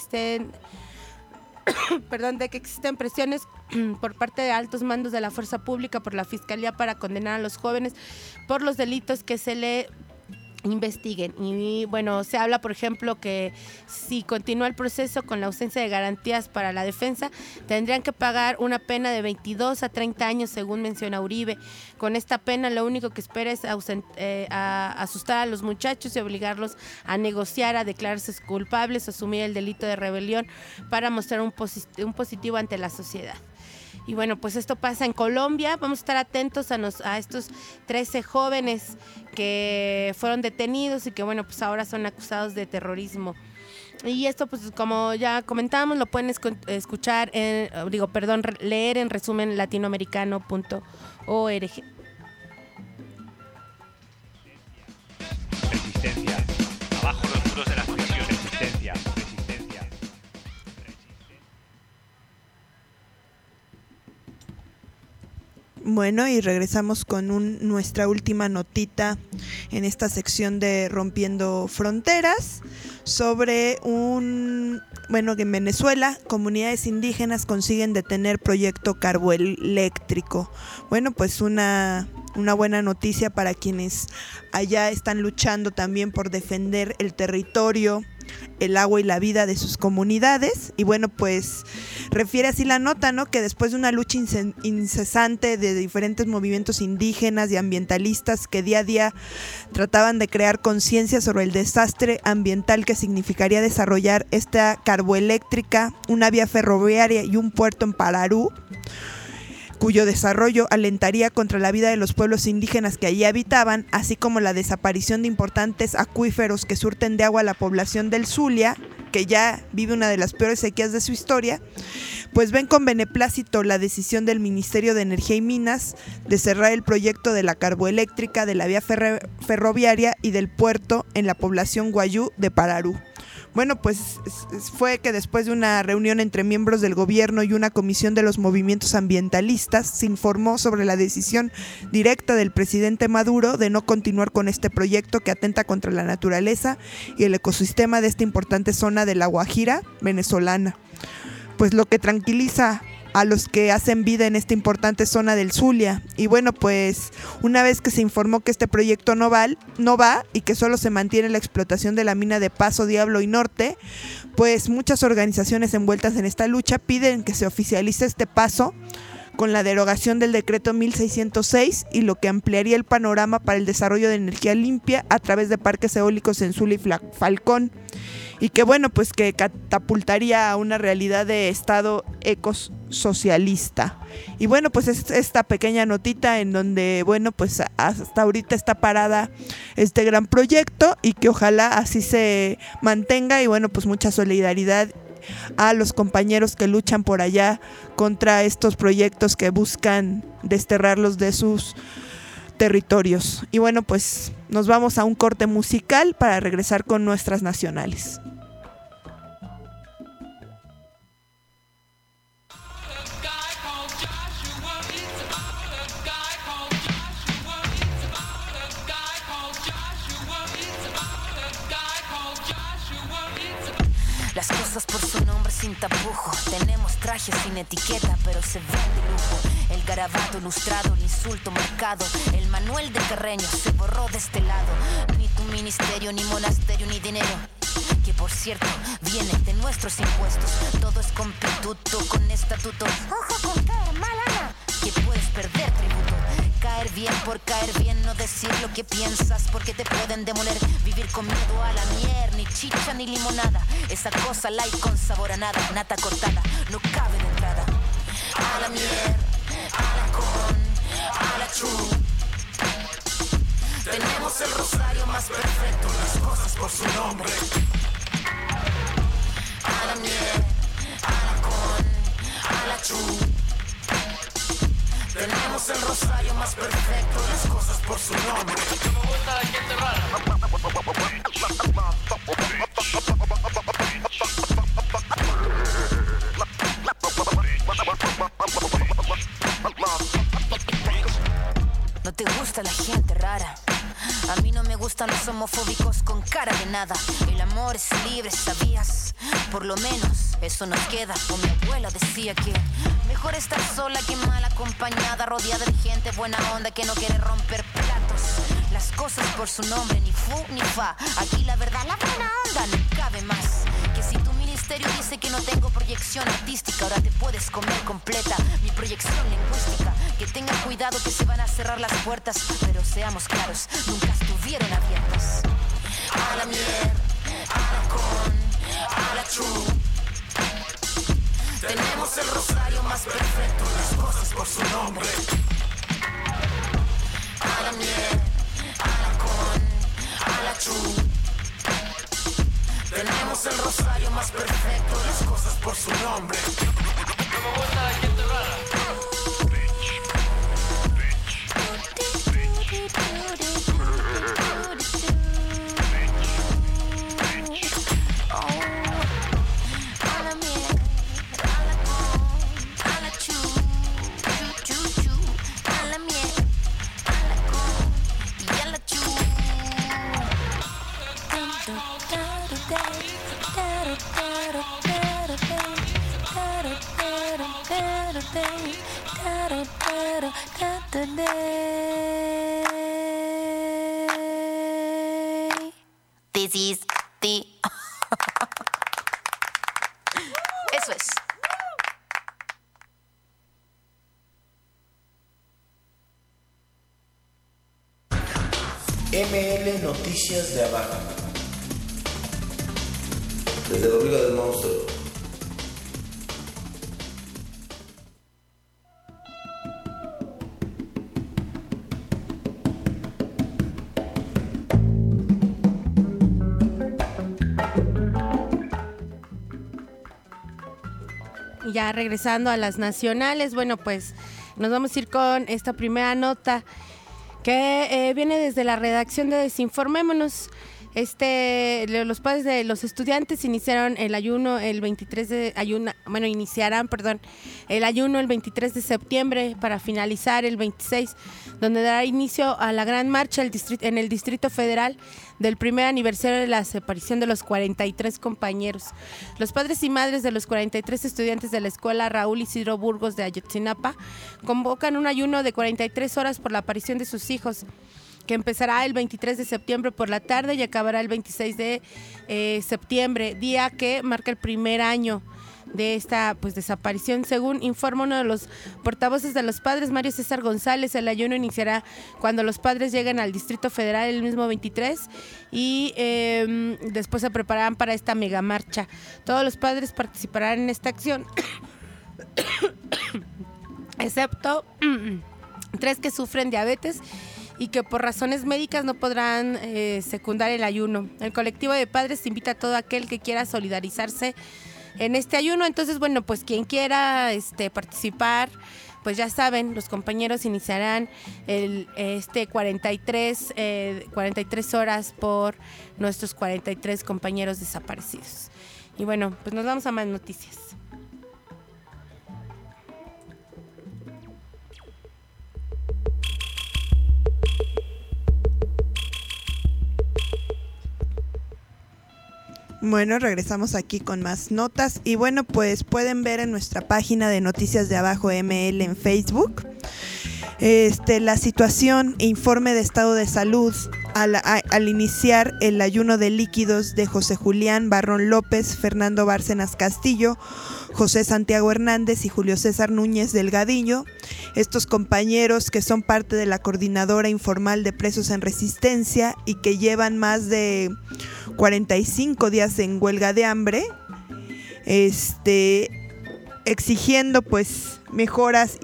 existen presiones por parte de altos mandos de la fuerza pública por la Fiscalía para condenar a los jóvenes por los delitos que se le investiguen. Y bueno, se habla, por ejemplo, que si continúa el proceso con la ausencia de garantías para la defensa, tendrían que pagar una pena de 22 a 30 años, según menciona Uribe. Con esta pena lo único que espera es asustar a los muchachos y obligarlos a negociar, a declararse culpables, a asumir el delito de rebelión para mostrar un positivo ante la sociedad. Y bueno, pues esto pasa en Colombia. Vamos a estar atentos a estos 13 jóvenes que fueron detenidos y que bueno, pues ahora son acusados de terrorismo. Y esto, pues como ya comentábamos, lo pueden escuchar, leer en resumen latinoamericano.org. Resistencia. Abajo los muros de las prisiones. Resistencia. Bueno, y regresamos con nuestra última notita en esta sección de Rompiendo Fronteras sobre que en Venezuela comunidades indígenas consiguen detener proyecto carboeléctrico. Bueno, pues una buena noticia para quienes allá están luchando también por defender el territorio, el agua y la vida de sus comunidades. Y bueno, pues refiere así la nota, ¿no? Que después de una lucha incesante de diferentes movimientos indígenas y ambientalistas que día a día trataban de crear conciencia sobre el desastre ambiental que significaría desarrollar esta carboeléctrica, una vía ferroviaria y un puerto en Pararú, cuyo desarrollo alentaría contra la vida de los pueblos indígenas que allí habitaban, así como la desaparición de importantes acuíferos que surten de agua a la población del Zulia, que ya vive una de las peores sequías de su historia, pues ven con beneplácito la decisión del Ministerio de Energía y Minas de cerrar el proyecto de la carboeléctrica, de la vía ferroviaria y del puerto en la población Guayú de Pararú. Bueno, pues fue que después de una reunión entre miembros del gobierno y una comisión de los movimientos ambientalistas, se informó sobre la decisión directa del presidente Maduro de no continuar con este proyecto que atenta contra la naturaleza y el ecosistema de esta importante zona de la Guajira venezolana. Pues lo que tranquiliza a los que hacen vida en esta importante zona del Zulia. Y bueno, pues una vez que se informó que este proyecto no va y que solo se mantiene la explotación de la mina de Paso, Diablo y Norte, pues muchas organizaciones envueltas en esta lucha piden que se oficialice este paso con la derogación del decreto 1606 y lo que ampliaría el panorama para el desarrollo de energía limpia a través de parques eólicos en Zulia y Falcón. Y que bueno, pues que catapultaría a una realidad de estado ecosocialista. Y bueno, pues es esta pequeña notita en donde, bueno, pues hasta ahorita está parada este gran proyecto y que ojalá así se mantenga. Y bueno, pues mucha solidaridad a los compañeros que luchan por allá contra estos proyectos que buscan desterrarlos de sus territorios. Y bueno, pues nos vamos a un corte musical para regresar con nuestras nacionales. Las cosas por su nombre sin tapujo. Tenemos trajes sin etiqueta, pero se ven de lujo. El garabato ilustrado, el insulto marcado. El Manuel de Carreño se borró de este lado. Ni tu ministerio, ni monasterio, ni dinero, que por cierto viene de nuestros impuestos. Todo es con pituto, con estatuto. Ojo con caer malana, que puedes perder tributo. Caer bien por caer bien, no decir lo que piensas porque te pueden demoler. Vivir con miedo a la mier, ni chicha ni limonada. Esa cosa light con sabor a nada, nata cortada, no cabe de entrada. A la mier, a la con, a la chu. Tenemos el rosario más perfecto, las cosas por su nombre. A la mier, a la con, a la chu. Tenemos el rosario más perfecto, las cosas por su nombre. Me gusta la gente rara. No te gusta la gente rara. A mí no me gustan los homofóbicos con cara de nada. El amor es libre, ¿sabías? Por lo menos eso nos queda. O mi abuela decía que mejor estar sola que mal acompañada, rodeada de gente buena onda que no quiere romper platos. Las cosas por su nombre, ni fu ni fa. Aquí la verdad, la buena onda no cabe más. Que si tu ministerio dice que no tengo proyección artística, ahora te puedes comer completa mi proyección lingüística. Que tengan cuidado que se van a cerrar las puertas, pero seamos claros, nunca estuvieron abiertas. A la mier, a la con, a la chu. Tenemos el rosario más perfecto, las cosas por su nombre. A la mier, a la con, a la chu. Tenemos el rosario más perfecto, las cosas por su nombre. No me gusta la gente rara. This is the... Eso es. ML Noticias de Abajo. Desde la Hormiga del Monstruo. Ya regresando a las nacionales, bueno, pues nos vamos a ir con esta primera nota que viene desde la redacción de Desinformémonos. Los padres de los estudiantes iniciaron el ayuno el 23 de iniciarán, el ayuno el 23 de septiembre para finalizar el 26, donde dará inicio a la gran marcha en el Distrito Federal del primer aniversario de la desaparición de los 43 compañeros. Los padres y madres de los 43 estudiantes de la escuela Raúl Isidro Burgos de Ayotzinapa convocan un ayuno de 43 horas por la aparición de sus hijos, que empezará el 23 de septiembre por la tarde y acabará el 26 de septiembre, día que marca el primer año de esta desaparición. Según informa uno de los portavoces de los padres, Mario César González, el ayuno iniciará cuando los padres lleguen al Distrito Federal el mismo 23 y después se prepararán para esta megamarcha. Todos los padres participarán en esta acción, excepto 3 que sufren diabetes y que por razones médicas no podrán secundar el ayuno. El colectivo de padres invita a todo aquel que quiera solidarizarse en este ayuno. Entonces, pues quien quiera participar, pues ya saben, los compañeros iniciarán 43 horas por nuestros 43 compañeros desaparecidos. Y bueno, pues nos vamos a más noticias. Bueno, regresamos aquí con más notas y bueno, pues pueden ver en nuestra página de Noticias de Abajo ML en Facebook la situación e informe de estado de salud al iniciar el ayuno de líquidos de José Julián Barrón López, Fernando Bárcenas Castillo, José Santiago Hernández y Julio César Núñez Delgadillo. Estos compañeros que son parte de la Coordinadora Informal de Presos en Resistencia y que llevan más de 45 días en huelga de hambre, exigiendo pues mejoras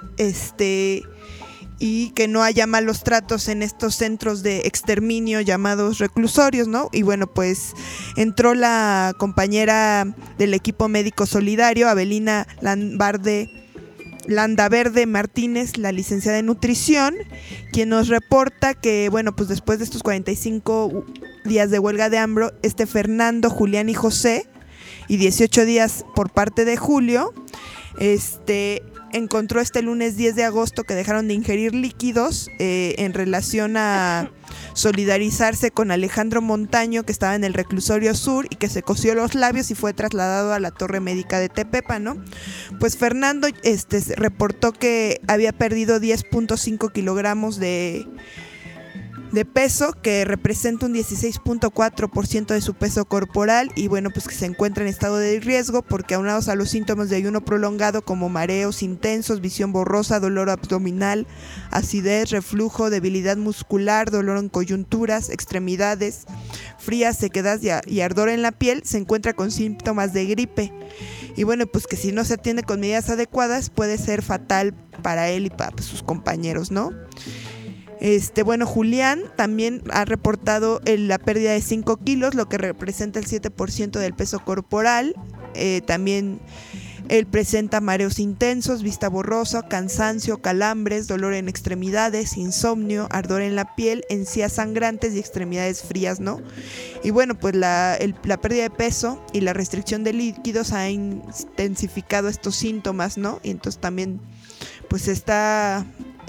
y que no haya malos tratos en estos centros de exterminio llamados reclusorios, ¿no? Y bueno, pues entró la compañera del equipo médico solidario, Abelina Landaverde Martínez, la licenciada en nutrición, quien nos reporta que, bueno, pues después de estos 45 días de huelga de hambre, Fernando, Julián y José, y 18 días por parte de Julio, encontró este lunes 10 de agosto que dejaron de ingerir líquidos en relación a solidarizarse con Alejandro Montaño, que estaba en el reclusorio sur y que se cosió los labios y fue trasladado a la torre médica de Tepepa, ¿no? Pues Fernando reportó que había perdido 10.5 kilogramos de peso, que representa un 16.4% de su peso corporal, y bueno, pues que se encuentra en estado de riesgo porque, aunados a los síntomas de ayuno prolongado como mareos intensos, visión borrosa, dolor abdominal, acidez, reflujo, debilidad muscular, dolor en coyunturas, extremidades frías, sequedad y ardor en la piel, se encuentra con síntomas de gripe. Y bueno, pues que si no se atiende con medidas adecuadas puede ser fatal para él y para sus compañeros, ¿no? Bueno, Julián también ha reportado la pérdida de 5 kilos, lo que representa el 7% del peso corporal. También él presenta mareos intensos, vista borrosa, cansancio, calambres, dolor en extremidades, insomnio, ardor en la piel, encías sangrantes y extremidades frías, ¿no? Y bueno, pues la pérdida de peso y la restricción de líquidos ha intensificado estos síntomas, ¿no? Y entonces también pues está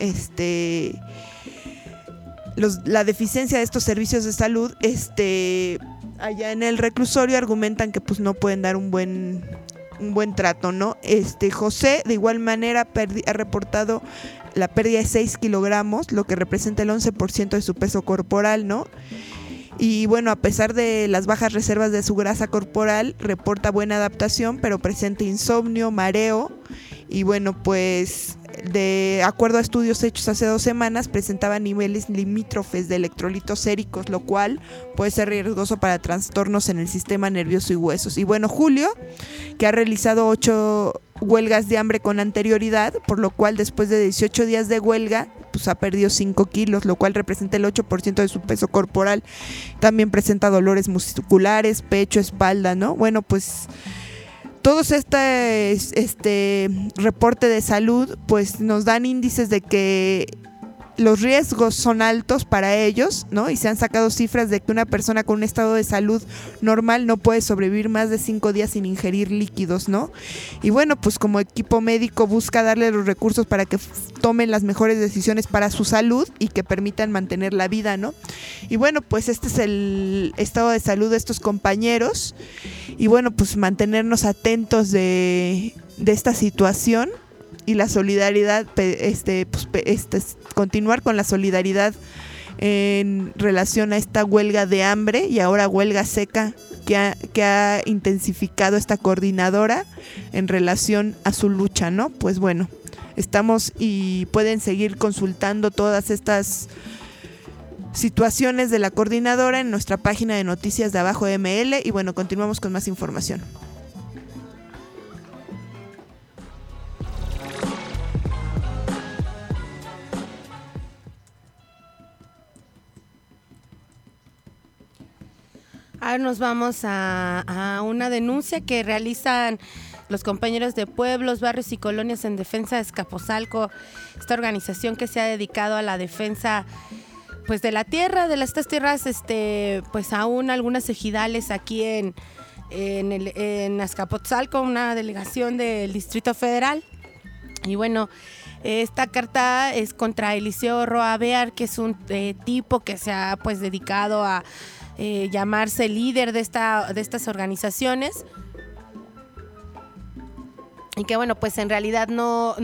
la deficiencia de estos servicios de salud, allá en el reclusorio argumentan que pues no pueden dar un buen trato, ¿no? José de igual manera ha reportado la pérdida de 6 kilogramos, lo que representa el 11% de su peso corporal, ¿no? Y bueno, a pesar de las bajas reservas de su grasa corporal, reporta buena adaptación, pero presenta insomnio, mareo, y bueno, pues de acuerdo a estudios hechos hace 2 semanas, presentaba niveles limítrofes de electrolitos séricos, lo cual puede ser riesgoso para trastornos en el sistema nervioso y huesos. Y bueno, Julio, que ha realizado 8 huelgas de hambre con anterioridad, por lo cual después de 18 días de huelga, pues ha perdido 5 kilos, lo cual representa el 8% de su peso corporal. También presenta dolores musculares, pecho, espalda, ¿no? Bueno, pues todos este reporte de salud pues nos dan índices de que los riesgos son altos para ellos, ¿no? Y se han sacado cifras de que una persona con un estado de salud normal no puede sobrevivir más de 5 días sin ingerir líquidos, ¿no? Y bueno, pues como equipo médico busca darle los recursos para que tomen las mejores decisiones para su salud y que permitan mantener la vida, ¿no? Y bueno, pues este es el estado de salud de estos compañeros y bueno, pues mantenernos atentos de esta situación y la solidaridad, continuar con la solidaridad en relación a esta huelga de hambre y ahora huelga seca que ha intensificado esta coordinadora en relación a su lucha, ¿no? Pues bueno, estamos y pueden seguir consultando todas estas situaciones de la coordinadora en nuestra página de noticias de Abajo ML y bueno, continuamos con más información. Ahora nos vamos a una denuncia que realizan los compañeros de pueblos, barrios y colonias en defensa de Azcapotzalco, esta organización que se ha dedicado a la defensa pues de la tierra, de estas tierras, pues aún algunas ejidales aquí en Azcapotzalco, una delegación del Distrito Federal. Y bueno, esta carta es contra Eliseo Roa Bear, que es un tipo que se ha pues dedicado a llamarse líder de estas organizaciones y que bueno, pues en realidad no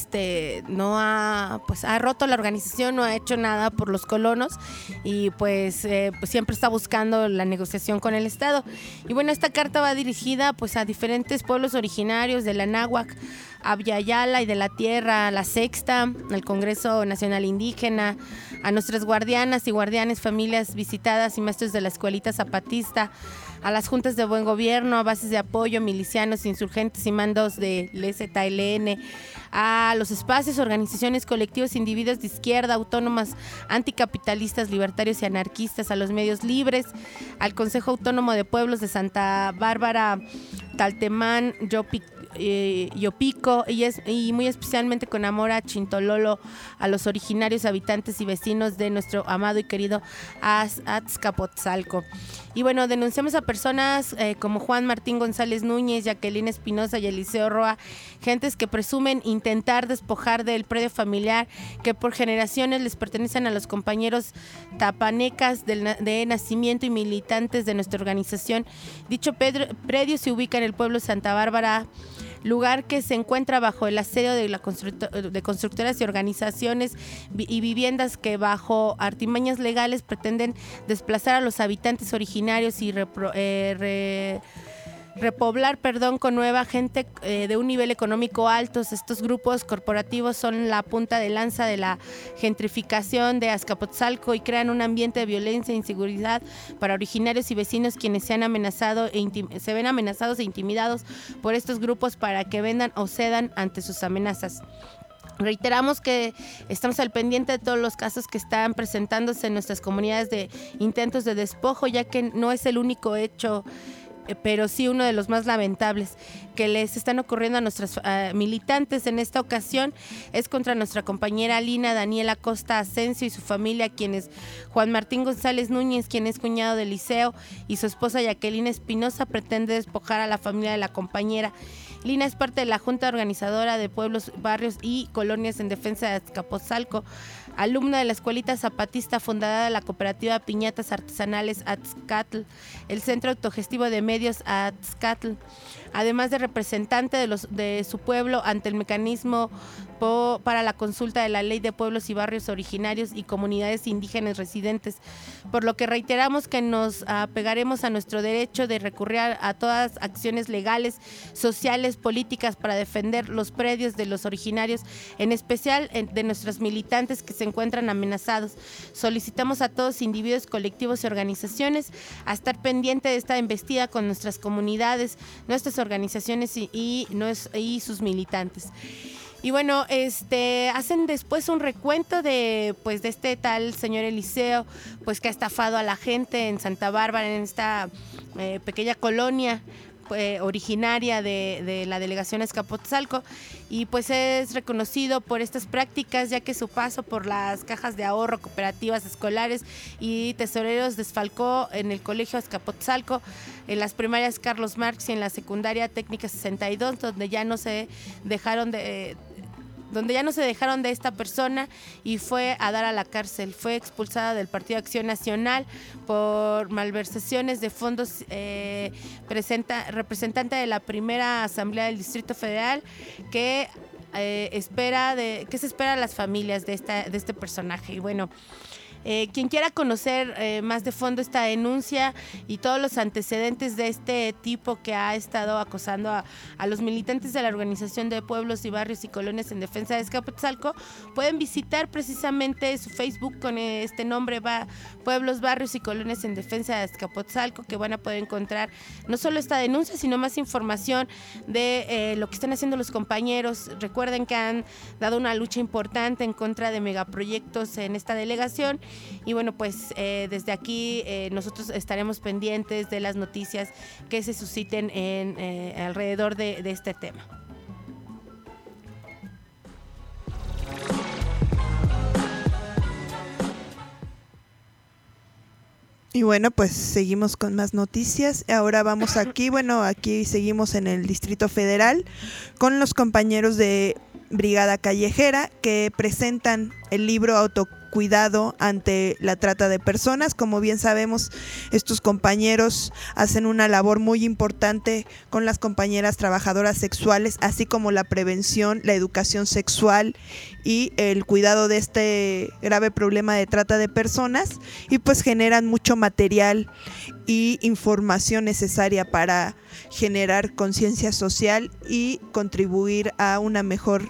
ha roto la organización, no ha hecho nada por los colonos y pues siempre está buscando la negociación con el Estado. Y bueno, esta carta va dirigida pues a diferentes pueblos originarios de la Náhuac, Abya-Yala y de la Tierra, la Sexta, al Congreso Nacional Indígena, a nuestras guardianas y guardianes, familias visitadas y maestros de la Escuelita Zapatista, a las juntas de buen gobierno, a bases de apoyo, milicianos, insurgentes y mandos de LZLN, a los espacios, organizaciones, colectivos, individuos de izquierda, autónomas, anticapitalistas, libertarios y anarquistas, a los medios libres, al Consejo Autónomo de Pueblos de Santa Bárbara, Taltemán, Yopico y muy especialmente con amor a Chintololo, a los originarios, habitantes y vecinos de nuestro amado y querido Azcapotzalco. Y bueno, denunciamos a personas como Juan Martín González Núñez, Jacqueline Espinosa y Eliseo Roa, gentes que presumen intentar despojar del predio familiar que por generaciones les pertenecen a los compañeros tapanecas de nacimiento y militantes de nuestra organización. Dicho predio se ubica en el pueblo de Santa Bárbara, lugar que se encuentra bajo el asedio de constructoras y organizaciones y viviendas que bajo artimañas legales pretenden desplazar a los habitantes originarios y repoblar con nueva gente de un nivel económico alto. Estos grupos corporativos son la punta de lanza de la gentrificación de Azcapotzalco y crean un ambiente de violencia e inseguridad para originarios y vecinos quienes se ven amenazados e intimidados por estos grupos para que vendan o cedan ante sus amenazas. Reiteramos que estamos al pendiente de todos los casos que están presentándose en nuestras comunidades de intentos de despojo, ya que no es el único hecho, pero sí uno de los más lamentables que les están ocurriendo a nuestros militantes. En esta ocasión es contra nuestra compañera Lina Daniela Costa Asensio y su familia, quienes Juan Martín González Núñez, quien es cuñado de Eliseo, y su esposa Jacqueline Espinosa pretende despojar a la familia de la compañera. Lina es parte de la Junta Organizadora de Pueblos, Barrios y Colonias en Defensa de Azcapotzalco, alumna de la Escuelita Zapatista, fundada de la cooperativa Piñatas Artesanales Azcatl, el Centro Autogestivo de Medios Azcatl, además de representante de su pueblo ante el mecanismo para la consulta de la Ley de Pueblos y Barrios Originarios y Comunidades Indígenas Residentes, por lo que reiteramos que nos apegaremos a nuestro derecho de recurrir a todas acciones legales, sociales, políticas para defender los predios de los originarios, en especial de nuestros militantes que se encuentran amenazados. Solicitamos a todos, individuos, colectivos y organizaciones, a estar pendiente de esta embestida con nuestras comunidades, nuestras organizaciones y sus militantes. Y bueno, hacen después un recuento de este tal señor Eliseo, pues que ha estafado a la gente en Santa Bárbara, en esta pequeña colonia, originaria de la delegación Azcapotzalco, y pues es reconocido por estas prácticas, ya que su paso por las cajas de ahorro, cooperativas escolares y tesoreros desfalcó en el colegio Azcapotzalco, en las primarias Carlos Marx y en la secundaria técnica 62, donde ya no se dejaron de esta persona y fue a dar a la cárcel. Fue expulsada del Partido Acción Nacional por malversaciones de fondos, representante de la primera Asamblea del Distrito Federal, que se espera a las familias de este personaje. Y bueno, quien quiera conocer más de fondo esta denuncia y todos los antecedentes de este tipo que ha estado acosando a los militantes de la Organización de Pueblos y Barrios y Colonias en Defensa de Azcapotzalco, pueden visitar precisamente su Facebook con este nombre, Pueblos, Barrios y Colonias en Defensa de Azcapotzalco, que van a poder encontrar no solo esta denuncia, sino más información de lo que están haciendo los compañeros. Recuerden que han dado una lucha importante en contra de megaproyectos en esta delegación. Y bueno, pues desde aquí nosotros estaremos pendientes de las noticias que se susciten alrededor de este tema. Y bueno, pues seguimos con más noticias. Ahora vamos aquí seguimos en el Distrito Federal con los compañeros de Brigada Callejera, que presentan el libro Autocuidado ante la trata de personas. Como bien sabemos, estos compañeros hacen una labor muy importante con las compañeras trabajadoras sexuales, así como la prevención, la educación sexual y el cuidado de este grave problema de trata de personas, y pues generan mucho material y información necesaria para generar conciencia social y contribuir a una mejor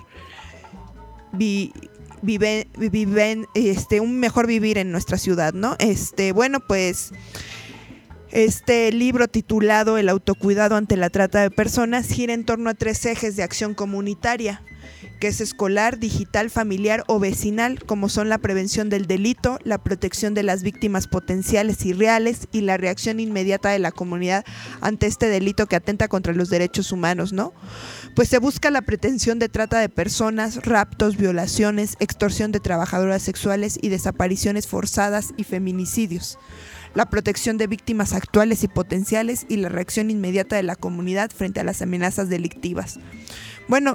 un mejor vivir en nuestra ciudad, ¿no? Bueno, pues este libro titulado El autocuidado ante la trata de personas gira en torno a 3 ejes de acción comunitaria, que es escolar, digital, familiar o vecinal, como son la prevención del delito, la protección de las víctimas potenciales y reales y la reacción inmediata de la comunidad ante este delito que atenta contra los derechos humanos, ¿no? Pues se busca la prevención de trata de personas, raptos, violaciones, extorsión de trabajadoras sexuales y desapariciones forzadas y feminicidios, la protección de víctimas actuales y potenciales y la reacción inmediata de la comunidad frente a las amenazas delictivas. Bueno,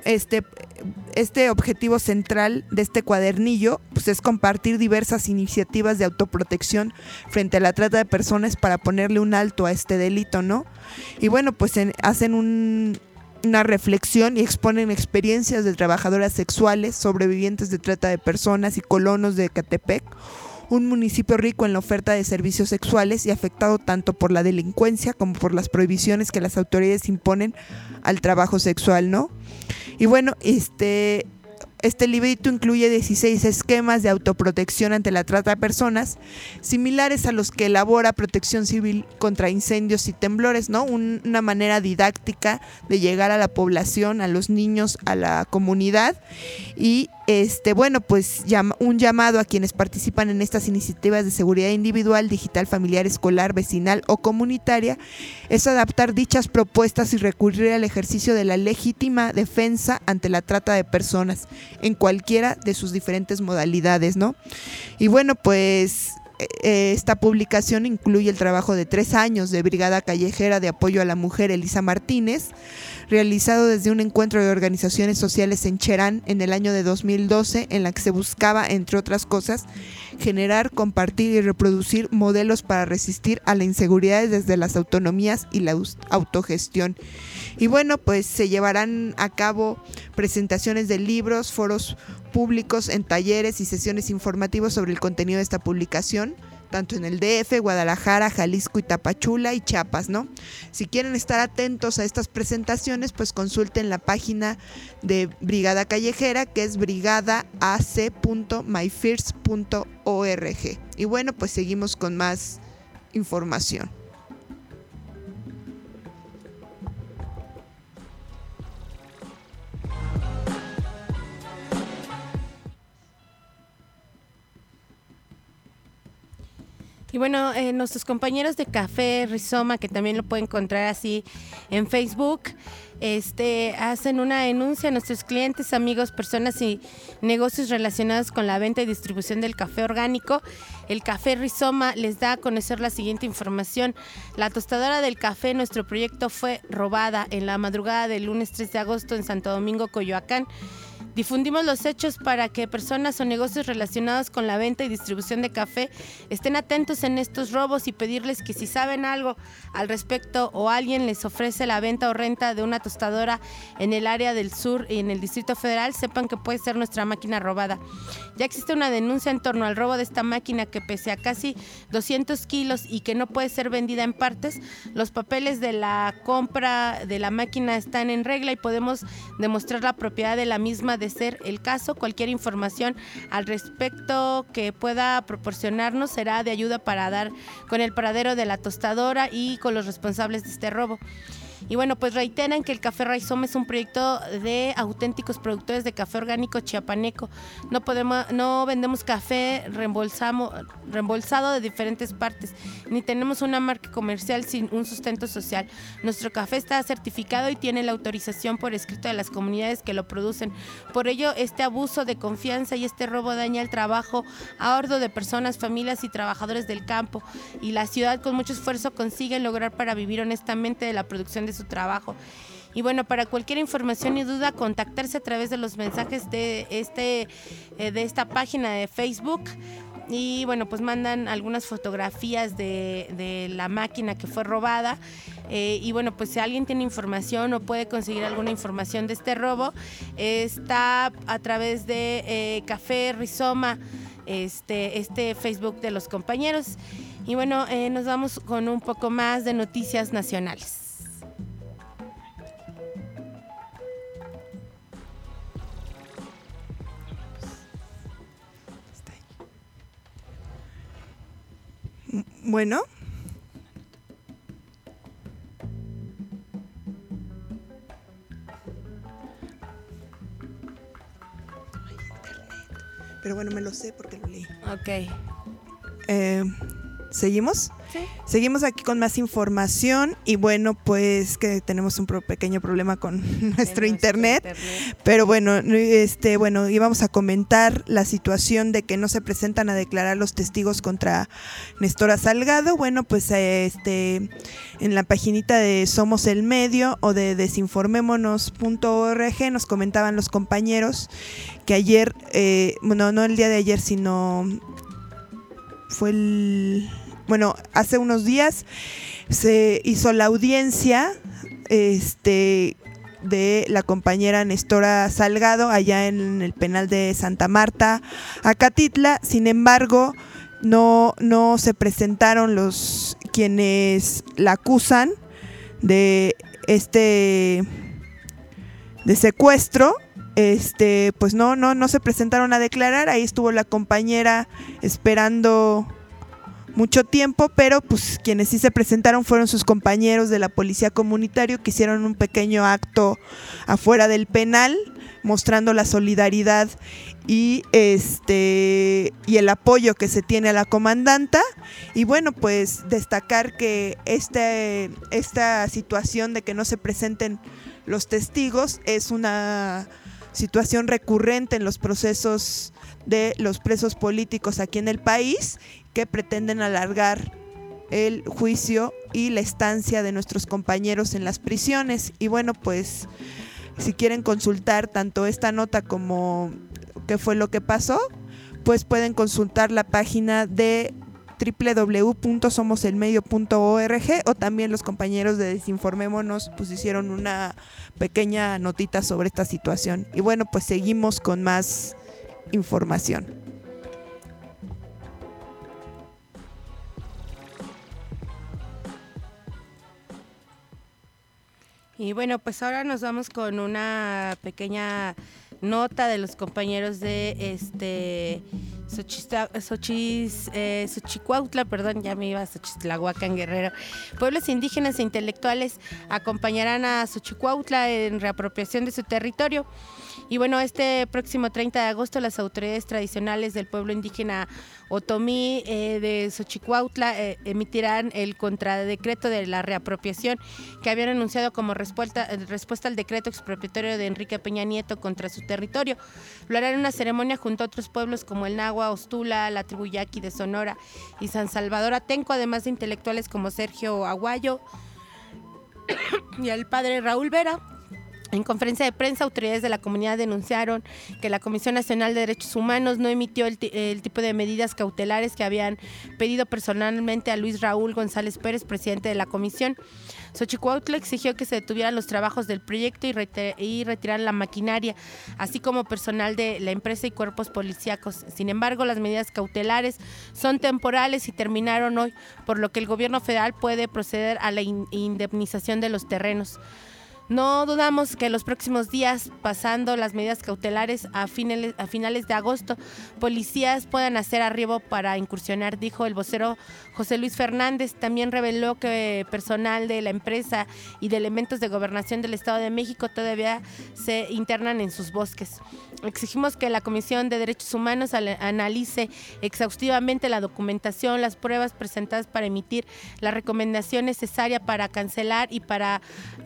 este objetivo central de este cuadernillo pues es compartir diversas iniciativas de autoprotección frente a la trata de personas para ponerle un alto a este delito, ¿no? Y bueno, pues hacen una reflexión y exponen experiencias de trabajadoras sexuales, sobrevivientes de trata de personas y colonos de Ecatepec, un municipio rico en la oferta de servicios sexuales y afectado tanto por la delincuencia como por las prohibiciones que las autoridades imponen al trabajo sexual, ¿no? Y bueno, este librito incluye 16 esquemas de autoprotección ante la trata de personas, similares a los que elabora Protección Civil contra incendios y temblores, ¿no? Una manera didáctica de llegar a la población, a los niños, a la comunidad. Y bueno, pues un llamado a quienes participan en estas iniciativas de seguridad individual, digital, familiar, escolar, vecinal o comunitaria es adaptar dichas propuestas y recurrir al ejercicio de la legítima defensa ante la trata de personas en cualquiera de sus diferentes modalidades, ¿no? Y bueno, pues esta publicación incluye el trabajo de 3 años de Brigada Callejera de Apoyo a la Mujer Elisa Martínez, realizado desde un encuentro de organizaciones sociales en Cherán en el año de 2012, en la que se buscaba, entre otras cosas, generar, compartir y reproducir modelos para resistir a la inseguridad desde las autonomías y la autogestión. Y bueno, pues se llevarán a cabo presentaciones de libros, foros públicos en talleres y sesiones informativas sobre el contenido de esta publicación, tanto en el DF, Guadalajara, Jalisco y Tapachula y Chiapas, ¿no? Si quieren estar atentos a estas presentaciones, pues consulten la página de Brigada Callejera, que es brigadaac.myfirst.org. Y bueno, pues seguimos con más información. Y bueno, nuestros compañeros de Café Rizoma, que también lo pueden encontrar así en Facebook, hacen una denuncia a nuestros clientes, amigos, personas y negocios relacionados con la venta y distribución del café orgánico. El Café Rizoma les da a conocer la siguiente información. La tostadora del café, nuestro proyecto, fue robada en la madrugada del lunes 3 de agosto en Santo Domingo, Coyoacán. Difundimos los hechos para que personas o negocios relacionados con la venta y distribución de café estén atentos en estos robos y pedirles que si saben algo al respecto o alguien les ofrece la venta o renta de una tostadora en el área del sur y en el Distrito Federal, sepan que puede ser nuestra máquina robada. Ya existe una denuncia en torno al robo de esta máquina que pese a casi 200 kilos y que no puede ser vendida en partes, los papeles de la compra de la máquina están en regla y podemos demostrar la propiedad de la misma de ser el caso. Cualquier información al respecto que pueda proporcionarnos será de ayuda para dar con el paradero de la tostadora y con los responsables de este robo. Y bueno, pues reiteran que el Café Rizoma es un proyecto de auténticos productores de café orgánico chiapaneco. No vendemos café reembolsado de diferentes partes, ni tenemos una marca comercial sin un sustento social. Nuestro café está certificado y tiene la autorización por escrito de las comunidades que lo producen. Por ello, este abuso de confianza y este robo daña el trabajo ahordo de personas, familias y trabajadores del campo y la ciudad con mucho esfuerzo consiguen lograr para vivir honestamente de la producción de su trabajo. Y bueno, para cualquier información y duda, contactarse a través de los mensajes de esta página de Facebook. Y bueno, pues mandan algunas fotografías de la máquina que fue robada. Y bueno, pues si alguien tiene información o puede conseguir alguna información de este robo, está a través de Café Rizoma, este Facebook de los compañeros. Y bueno, nos vamos con un poco más de noticias nacionales. Bueno. Pero bueno, me lo sé porque lo leí. Ok. ¿Seguimos? Sí. Seguimos aquí con más información y bueno, pues que tenemos un pequeño problema con nuestro internet. Pero bueno, íbamos a comentar la situación de que no se presentan a declarar los testigos contra Nestora Salgado. Bueno, pues en la paginita de Somos el Medio o de desinformémonos.org nos comentaban los compañeros que ayer, no el día de ayer, sino hace unos días se hizo la audiencia de la compañera Nestora Salgado allá en el penal de Santa Marta, Acatitla. Sin embargo, no se presentaron quienes la acusan de secuestro. Pues no se presentaron a declarar. Ahí estuvo la compañera esperando mucho tiempo, pero pues quienes sí se presentaron fueron sus compañeros de la policía comunitario, que hicieron un pequeño acto afuera del penal mostrando la solidaridad y el apoyo que se tiene a la comandanta. Y bueno, pues destacar que esta situación de que no se presenten los testigos es una situación recurrente en los procesos de los presos políticos aquí en el país, que pretenden alargar el juicio y la estancia de nuestros compañeros en las prisiones. Y bueno, pues si quieren consultar tanto esta nota como qué fue lo que pasó, pues pueden consultar la página de www.somoselmedio.org, o también los compañeros de Desinformémonos pues hicieron una pequeña notita sobre esta situación. Y bueno, pues seguimos con más información. Y bueno, pues ahora nos vamos con una pequeña nota de los compañeros de Xochicuautla, perdón, ya me iba a Xochitlahuacán, Guerrero. Pueblos indígenas e intelectuales acompañarán a Xochicuautla en reapropiación de su territorio. Y bueno, este próximo 30 de agosto las autoridades tradicionales del pueblo indígena Otomí de Xochicuautla emitirán el contradecreto de la reapropiación que habían anunciado como respuesta al decreto expropiatorio de Enrique Peña Nieto contra su territorio. Lo harán en una ceremonia junto a otros pueblos como el Nahua, Ostula, la tribu Yaqui de Sonora y San Salvador Atenco, además de intelectuales como Sergio Aguayo y el padre Raúl Vera. En conferencia de prensa, autoridades de la comunidad denunciaron que la Comisión Nacional de Derechos Humanos no emitió el tipo de medidas cautelares que habían pedido personalmente a Luis Raúl González Pérez, presidente de la comisión. Xochicuautla exigió que se detuvieran los trabajos del proyecto y retiraran la maquinaria, así como personal de la empresa y cuerpos policíacos. Sin embargo, las medidas cautelares son temporales y terminaron hoy, por lo que el gobierno federal puede proceder a la indemnización de los terrenos. No dudamos que en los próximos días, pasando las medidas cautelares a finales de agosto, policías puedan hacer arribo para incursionar, dijo el vocero José Luis Fernández. También reveló que personal de la empresa y de elementos de gobernación del Estado de México todavía se internan en sus bosques. Exigimos que la Comisión de Derechos Humanos analice exhaustivamente la documentación, las pruebas presentadas para emitir la recomendación necesaria para cancelar y parar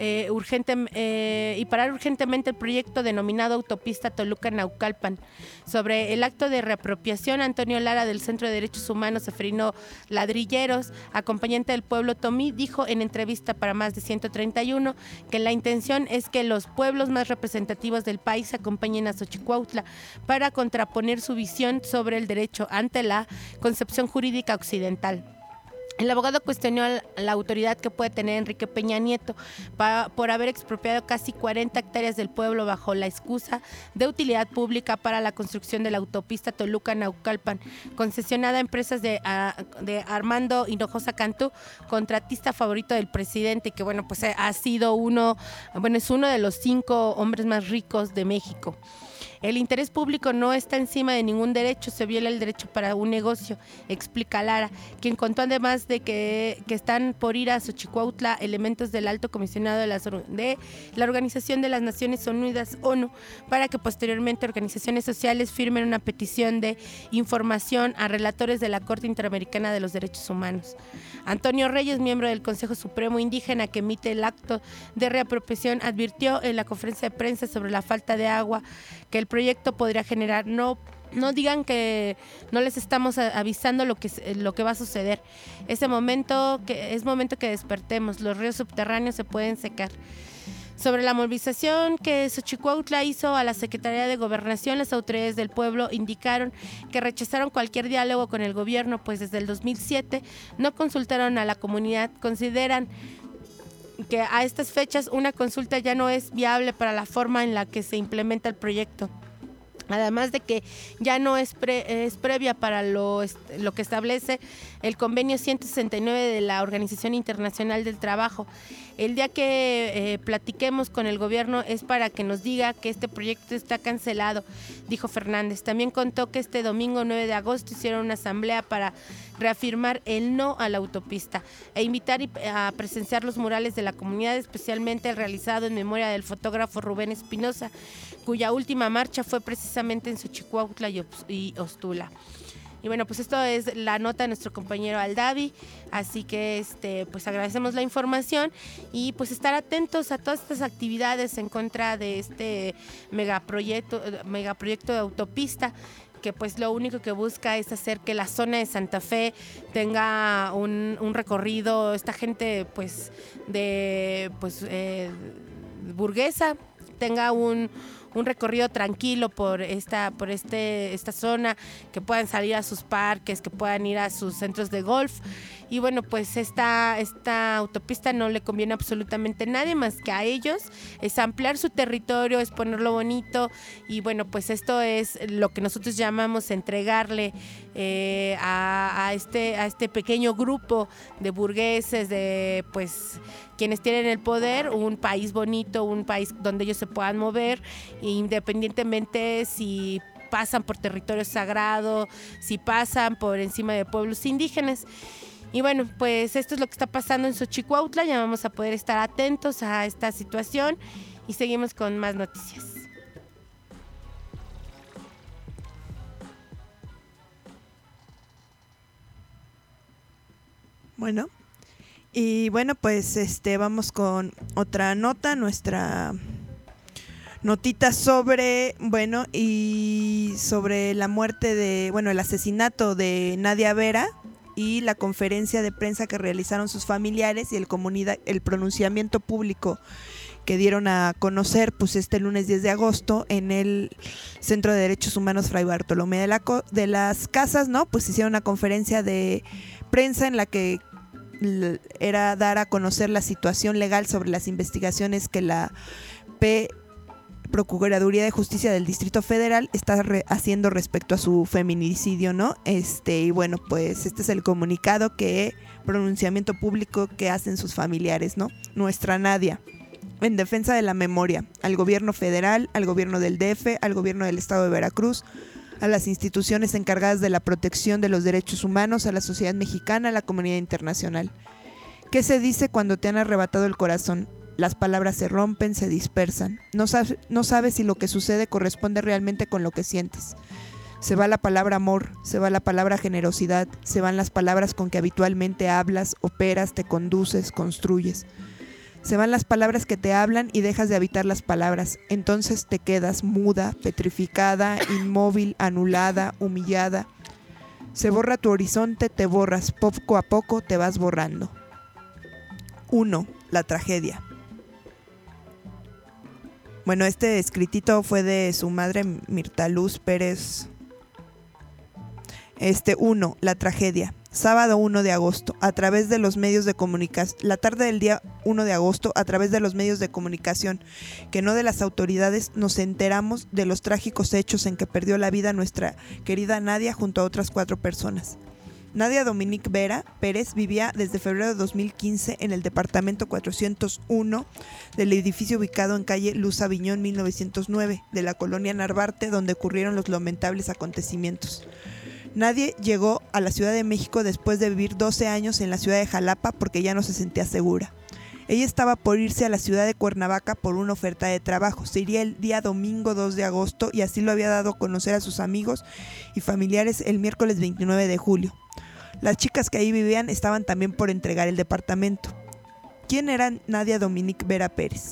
urgentemente el proyecto denominado Autopista Toluca-Naucalpan. Sobre el acto de reapropiación, Antonio Lara del Centro de Derechos Humanos Seferino Ladrilleros, acompañante del pueblo Otomí, dijo en entrevista para Más de 131 que la intención es que los pueblos más representativos del país acompañen a Xochicuautla para contraponer su visión sobre el derecho ante la concepción jurídica occidental. El abogado cuestionó a la autoridad que puede tener Enrique Peña Nieto por haber expropiado casi 40 hectáreas del pueblo bajo la excusa de utilidad pública para la construcción de la autopista Toluca-Naucalpan, concesionada a empresas de Armando Hinojosa Cantú, contratista favorito del presidente, que bueno, pues es uno de los 5 hombres más ricos de México. El interés público no está encima de ningún derecho, se viola el derecho para un negocio, explica Lara, quien contó además de que están por ir a Xochicuautla elementos del Alto Comisionado de la Organización de las Naciones Unidas, ONU, para que posteriormente organizaciones sociales firmen una petición de información a relatores de la Corte Interamericana de los Derechos Humanos. Antonio Reyes, miembro del Consejo Supremo Indígena que emite el acto de reapropiación, advirtió en la conferencia de prensa sobre la falta de agua que el proyecto podría generar. No digan que no les estamos avisando lo que va a suceder. Es momento que despertemos. Los ríos subterráneos se pueden secar. Sobre la movilización que Xochicuautla hizo a la Secretaría de Gobernación, las autoridades del pueblo indicaron que rechazaron cualquier diálogo con el gobierno, pues desde el 2007 no consultaron a la comunidad. Consideran que a estas fechas una consulta ya no es viable para la forma en la que se implementa el proyecto. Además de que ya no es previa para lo que establece el convenio 169 de la Organización Internacional del Trabajo. El día que platiquemos con el gobierno es para que nos diga que este proyecto está cancelado, dijo Fernández. También contó que este domingo 9 de agosto hicieron una asamblea para reafirmar el no a la autopista e invitar a presenciar los murales de la comunidad, especialmente el realizado en memoria del fotógrafo Rubén Espinosa, cuya última marcha fue precisamente en Xochicuautla y Ostula. Y bueno, pues esto es la nota de nuestro compañero Aldavi, así que pues agradecemos la información y pues estar atentos a todas estas actividades en contra de este megaproyecto de autopista, que pues lo único que busca es hacer que la zona de Santa Fe tenga un recorrido, esta gente pues burguesa tenga un recorrido tranquilo por esta zona, que puedan salir a sus parques, que puedan ir a sus centros de golf. Y bueno, pues esta autopista no le conviene absolutamente a nadie más que a ellos. Es ampliar su territorio, es ponerlo bonito. Y bueno, pues esto es lo que nosotros llamamos entregarle a este pequeño grupo de burgueses, de pues quienes tienen el poder, un país bonito, un país donde ellos se puedan mover, independientemente si pasan por territorio sagrado, si pasan por encima de pueblos indígenas. Y bueno, pues esto es lo que está pasando en Xochicuautla. Ya vamos a poder estar atentos a esta situación y seguimos con más noticias. Bueno, y bueno, pues vamos con otra nota, nuestra notita sobre, bueno, y sobre la muerte de, bueno, el asesinato de Nadia Vera y la conferencia de prensa que realizaron sus familiares y el pronunciamiento público que dieron a conocer pues este lunes 10 de agosto en el Centro de Derechos Humanos Fray Bartolomé de las Casas, ¿no? Pues hicieron una conferencia de prensa en la que era dar a conocer la situación legal sobre las investigaciones que la Procuraduría de Justicia del Distrito Federal está haciendo respecto a su feminicidio, ¿no? Y bueno, pues este es el pronunciamiento público que hacen sus familiares, ¿no? Nuestra Nadia, en defensa de la memoria, al gobierno federal, al gobierno del DF, al gobierno del estado de Veracruz, a las instituciones encargadas de la protección de los derechos humanos, a la sociedad mexicana, a la comunidad internacional. ¿Qué se dice cuando te han arrebatado el corazón? Las palabras se rompen, se dispersan. No sabes si lo que sucede corresponde realmente con lo que sientes. Se va la palabra amor, se va la palabra generosidad, se van las palabras con que habitualmente hablas, operas, te conduces, construyes. Se van las palabras que te hablan y dejas de habitar las palabras. Entonces te quedas muda, petrificada, inmóvil, anulada, humillada. Se borra tu horizonte, te borras, poco a poco te vas borrando. 1. La tragedia. Bueno, este escritito fue de su madre Mirta Luz Pérez. 1. La tragedia. Sábado 1 de agosto, a través de los medios de comunicación, la tarde del día 1 de agosto, a través de los medios de comunicación, que no de las autoridades, nos enteramos de los trágicos hechos en que perdió la vida nuestra querida Nadia junto a otras 4 personas. Nadia Dominique Vera Pérez vivía desde febrero de 2015 en el departamento 401 del edificio ubicado en calle Luz Aviñón 1909 de la colonia Narvarte, donde ocurrieron los lamentables acontecimientos. Nadia llegó a la Ciudad de México después de vivir 12 años en la ciudad de Jalapa porque ya no se sentía segura. Ella estaba por irse a la ciudad de Cuernavaca por una oferta de trabajo. Se iría el día domingo 2 de agosto y así lo había dado a conocer a sus amigos y familiares el miércoles 29 de julio. Las chicas que ahí vivían estaban también por entregar el departamento. ¿Quién era Nadia Dominique Vera Pérez?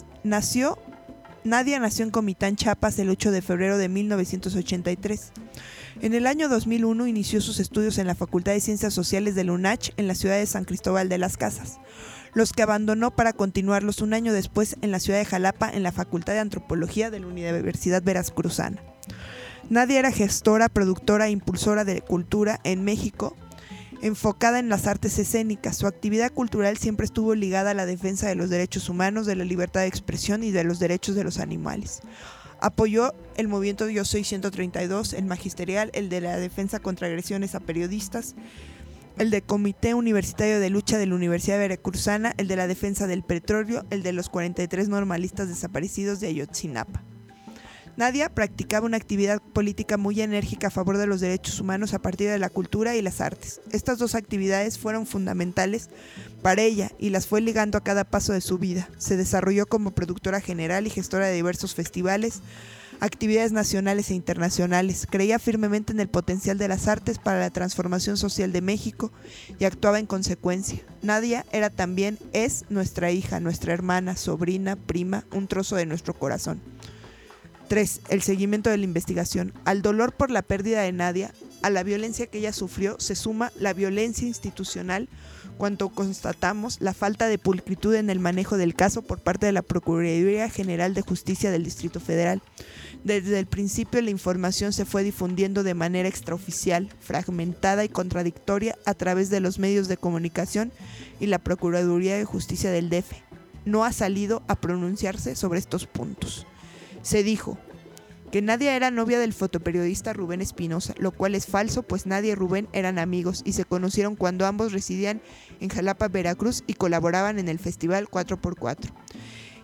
Nadia nació en Comitán, Chiapas, el 8 de febrero de 1983. En el año 2001 inició sus estudios en la Facultad de Ciencias Sociales de la UNACH en la ciudad de San Cristóbal de las Casas, los que abandonó para continuarlos un año después en la ciudad de Jalapa en la Facultad de Antropología de la Universidad Veracruzana. Nadia era gestora, productora e impulsora de cultura en México, enfocada en las artes escénicas. Su actividad cultural siempre estuvo ligada a la defensa de los derechos humanos, de la libertad de expresión y de los derechos de los animales. Apoyó el movimiento Yo Soy 132, el magisterial, el de la defensa contra agresiones a periodistas, el de Comité Universitario de Lucha de la Universidad Veracruzana, el de la defensa del petróleo, el de los 43 normalistas desaparecidos de Ayotzinapa. Nadia practicaba una actividad política muy enérgica a favor de los derechos humanos a partir de la cultura y las artes. Estas 2 actividades fueron fundamentales para ella y las fue ligando a cada paso de su vida. Se desarrolló como productora general y gestora de diversos festivales, actividades nacionales e internacionales. Creía firmemente en el potencial de las artes para la transformación social de México y actuaba en consecuencia. Nadia es nuestra hija, nuestra hermana, sobrina, prima, un trozo de nuestro corazón. 3. El seguimiento de la investigación. Al dolor por la pérdida de Nadia, a la violencia que ella sufrió, se suma la violencia institucional cuando constatamos la falta de pulcritud en el manejo del caso por parte de la Procuraduría General de Justicia del Distrito Federal. Desde el principio la información se fue difundiendo de manera extraoficial, fragmentada y contradictoria a través de los medios de comunicación y la Procuraduría de Justicia del DF. No ha salido a pronunciarse sobre estos puntos. Se dijo que Nadia era novia del fotoperiodista Rubén Espinosa, lo cual es falso, pues Nadia y Rubén eran amigos y se conocieron cuando ambos residían en Jalapa, Veracruz y colaboraban en el festival 4x4.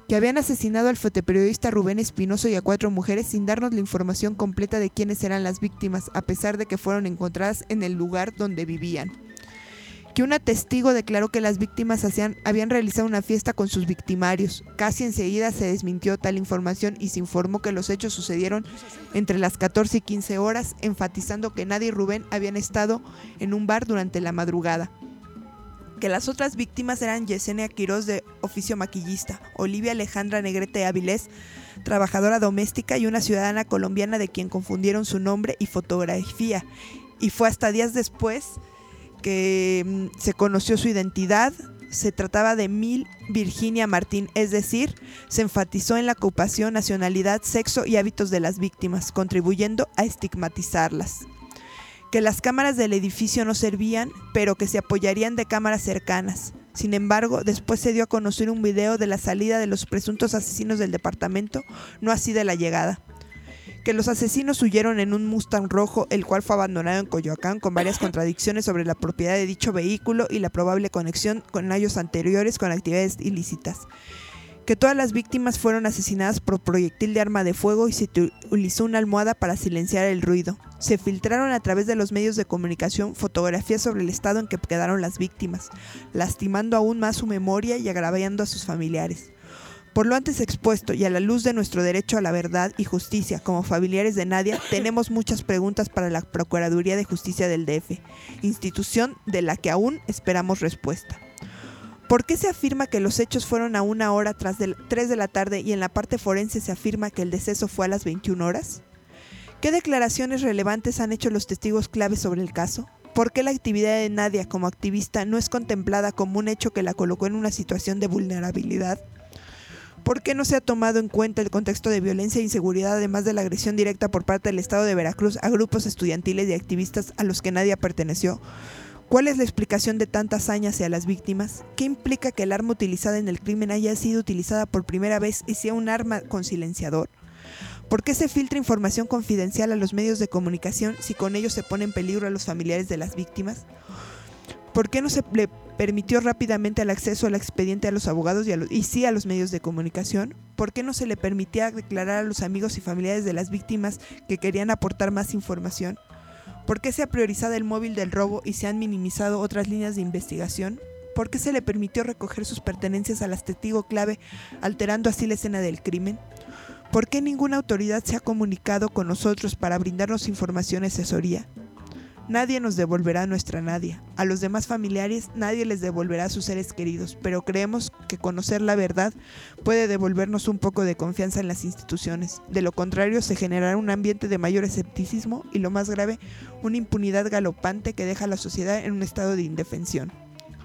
que habían asesinado al fotoperiodista Rubén Espinoso y a 4 mujeres sin darnos la información completa de quiénes eran las víctimas, a pesar de que fueron encontradas en el lugar donde vivían. Que una testigo declaró que las víctimas habían realizado una fiesta con sus victimarios. Casi enseguida se desmintió tal información y se informó que los hechos sucedieron entre las 14 y 15 horas, enfatizando que Nadia y Rubén habían estado en un bar durante la madrugada. Que las otras víctimas eran Yesenia Quirós, de oficio maquillista, Olivia Alejandra Negrete Avilés, trabajadora doméstica, y una ciudadana colombiana de quien confundieron su nombre y fotografía. Y fue hasta días después que se conoció su identidad. Se trataba de Mil Virginia Martín, es decir, se enfatizó en la ocupación, nacionalidad, sexo y hábitos de las víctimas, contribuyendo a estigmatizarlas. Que las cámaras del edificio no servían, pero que se apoyarían de cámaras cercanas. Sin embargo, después se dio a conocer un video de la salida de los presuntos asesinos del departamento, no así de la llegada. Que los asesinos huyeron en un Mustang rojo, el cual fue abandonado en Coyoacán, con varias contradicciones sobre la propiedad de dicho vehículo y la probable conexión con años anteriores con actividades ilícitas. Que todas las víctimas fueron asesinadas por proyectil de arma de fuego y se utilizó una almohada para silenciar el ruido. Se filtraron a través de los medios de comunicación fotografías sobre el estado en que quedaron las víctimas, lastimando aún más su memoria y agravando a sus familiares. Por lo antes expuesto y a la luz de nuestro derecho a la verdad y justicia como familiares de Nadia, tenemos muchas preguntas para la Procuraduría de Justicia del DF, institución de la que aún esperamos respuesta. ¿Por qué se afirma que los hechos fueron a 1 hora tras 3 de la tarde y en la parte forense se afirma que el deceso fue a las 21 horas? ¿Qué declaraciones relevantes han hecho los testigos clave sobre el caso? ¿Por qué la actividad de Nadia como activista no es contemplada como un hecho que la colocó en una situación de vulnerabilidad? ¿Por qué no se ha tomado en cuenta el contexto de violencia e inseguridad, además de la agresión directa por parte del Estado de Veracruz a grupos estudiantiles y activistas a los que Nadia perteneció? ¿Cuál es la explicación de tanta hazaña hacia las víctimas? ¿Qué implica que el arma utilizada en el crimen haya sido utilizada por primera vez y sea un arma con silenciador? ¿Por qué se filtra información confidencial a los medios de comunicación si con ello se pone en peligro a los familiares de las víctimas? ¿Por qué no se le permitió rápidamente el acceso al expediente a los abogados y sí a los medios de comunicación? ¿Por qué no se le permitía declarar a los amigos y familiares de las víctimas que querían aportar más información? ¿Por qué se ha priorizado el móvil del robo y se han minimizado otras líneas de investigación? ¿Por qué se le permitió recoger sus pertenencias a las testigos clave, alterando así la escena del crimen? ¿Por qué ninguna autoridad se ha comunicado con nosotros para brindarnos información y asesoría? Nadie nos devolverá a nuestra Nadia. A los demás familiares nadie les devolverá a sus seres queridos, pero creemos que conocer la verdad puede devolvernos un poco de confianza en las instituciones. De lo contrario, se generará un ambiente de mayor escepticismo y, lo más grave, una impunidad galopante que deja a la sociedad en un estado de indefensión.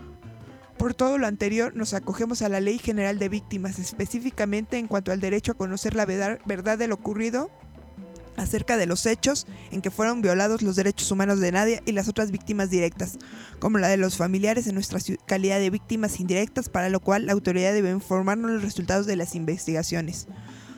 Por todo lo anterior, nos acogemos a la Ley General de Víctimas, específicamente en cuanto al derecho a conocer la verdad de lo ocurrido acerca de los hechos en que fueron violados los derechos humanos de Nadia y las otras víctimas directas, como la de los familiares en nuestra calidad de víctimas indirectas, para lo cual la autoridad debe informarnos los resultados de las investigaciones.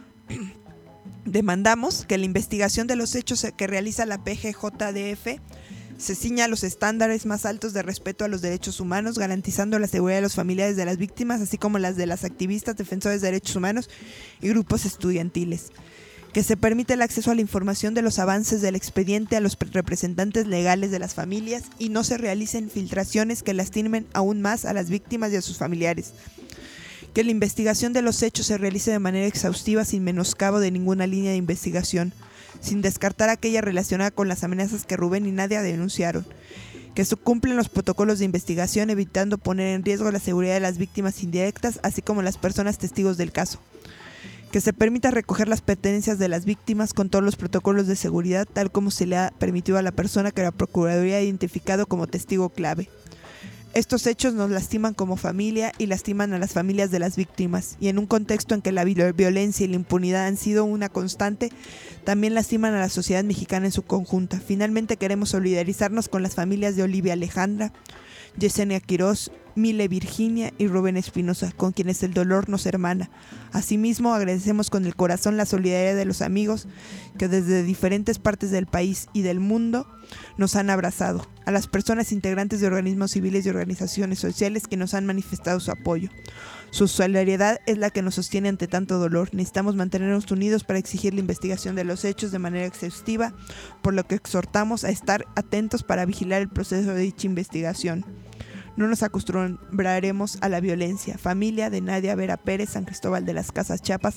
Demandamos que la investigación de los hechos que realiza la PGJDF se ciña a los estándares más altos de respeto a los derechos humanos, garantizando la seguridad de los familiares de las víctimas, así como las de las activistas, defensores de derechos humanos y grupos estudiantiles. Que se permite el acceso a la información de los avances del expediente a los representantes legales de las familias y no se realicen filtraciones que lastimen aún más a las víctimas y a sus familiares. Que la investigación de los hechos se realice de manera exhaustiva sin menoscabo de ninguna línea de investigación, sin descartar aquella relacionada con las amenazas que Rubén y Nadia denunciaron. Que se cumplen los protocolos de investigación, evitando poner en riesgo la seguridad de las víctimas indirectas, así como las personas testigos del caso. Que se permita recoger las pertenencias de las víctimas con todos los protocolos de seguridad, tal como se le ha permitido a la persona que la Procuraduría ha identificado como testigo clave. Estos hechos nos lastiman como familia y lastiman a las familias de las víctimas, y en un contexto en que la violencia y la impunidad han sido una constante, también lastiman a la sociedad mexicana en su conjunto. Finalmente queremos solidarizarnos con las familias de Olivia Alejandra, Yesenia Quirós, Mile Virginia y Rubén Espinosa, con quienes el dolor nos hermana. Asimismo, agradecemos con el corazón la solidaridad de los amigos que desde diferentes partes del país y del mundo nos han abrazado, a las personas integrantes de organismos civiles y organizaciones sociales que nos han manifestado su apoyo. Su solidaridad es la que nos sostiene ante tanto dolor. Necesitamos mantenernos unidos para exigir la investigación de los hechos de manera exhaustiva, por lo que exhortamos a estar atentos para vigilar el proceso de dicha investigación. No nos acostumbraremos a la violencia. Familia de Nadia Vera Pérez, San Cristóbal de las Casas, Chiapas,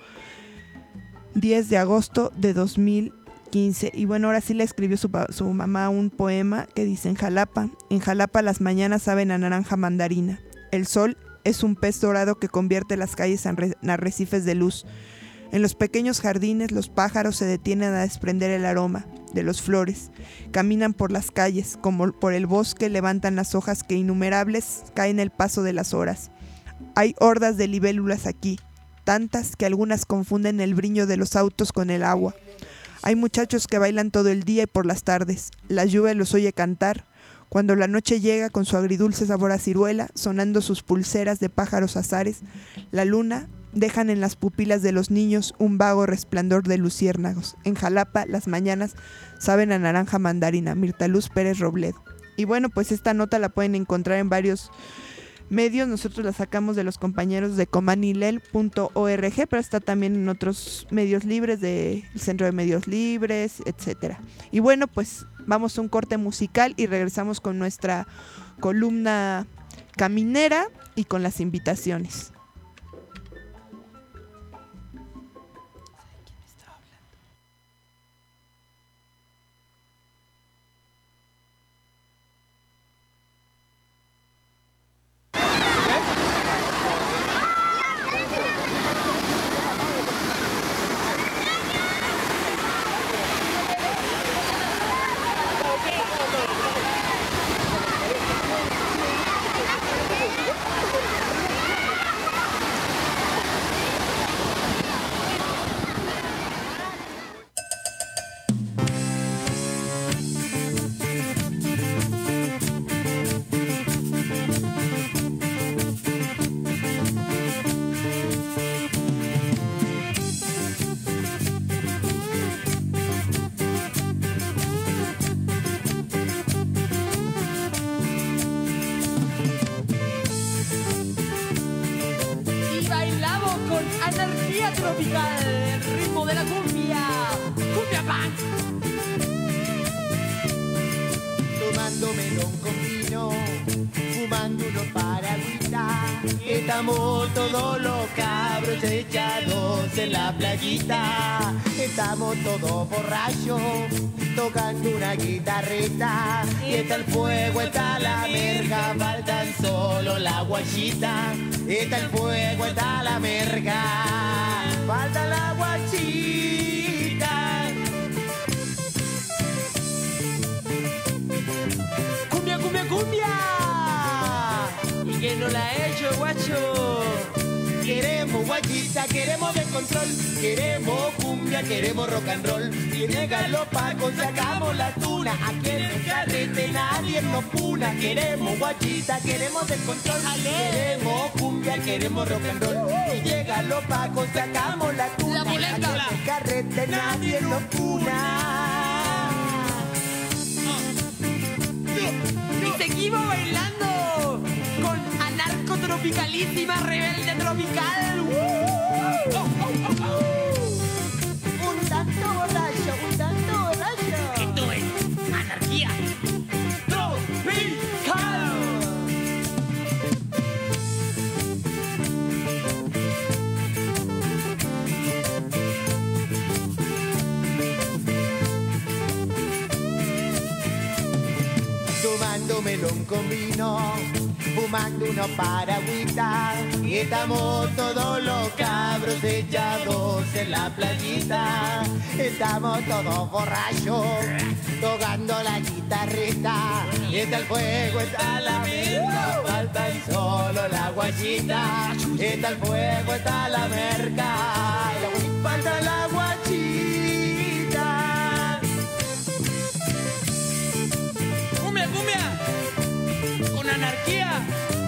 10 de agosto de 2015. Y bueno, ahora sí le escribió su mamá un poema que dice: en Jalapa las mañanas saben a naranja mandarina. El sol es un pez dorado que convierte las calles en arrecifes de luz. En los pequeños jardines los pájaros se detienen a desprender el aroma de las flores. Caminan por las calles, como por el bosque, levantan las hojas que innumerables caen el paso de las horas. Hay hordas de libélulas aquí, tantas que algunas confunden el brillo de los autos con el agua. Hay muchachos que bailan todo el día y por las tardes. La lluvia los oye cantar. Cuando la noche llega con su agridulce sabor a ciruela, sonando sus pulseras de pájaros azares, la luna dejan en las pupilas de los niños un vago resplandor de luciérnagos. En Jalapa las mañanas saben a naranja mandarina. Mirta Luz Pérez Robledo. Y bueno, pues esta nota la pueden encontrar en varios medios. Nosotros la sacamos de los compañeros de comanilel.org, pero está también en otros medios libres, del Centro de Medios Libres, etcétera. Y bueno, pues vamos a un corte musical y regresamos con nuestra columna caminera y con las invitaciones. Estamos todos borrachos, tocando una guitarrita. Y está el fuego, está la merga, faltan solo la guachita. Está el fuego, está la merga, falta la guachita. ¡Cumbia, cumbia, cumbia! ¿Y quién no la ha hecho, guacho? Queremos guachita, queremos descontrol, queremos cumbia, queremos rock and roll. Si llegan los pacos, sacamos la tuna, aquí en el carrete nadie nos puna. Queremos guachita, queremos descontrol, queremos cumbia, queremos rock and roll. Si llegan los pacos, sacamos la tuna, aquí en el carrete nadie nos puna. Y seguimos bailando con anarcotropicalísima rebelde tropical. Un tanto borracho, un tanto borracho. Esto es anarquía tropical. Tomando melón con vino, fumando unos paragüitas, y estamos todos los cabros echados en la playita. Estamos todos borrachos, tocando la guitarrita, y está el fuego, está la merca, faltan solo la guachita. Está el fuego, está la merca, falta la guachita. ¡Cumbia, cumbia! ¡Con anarquía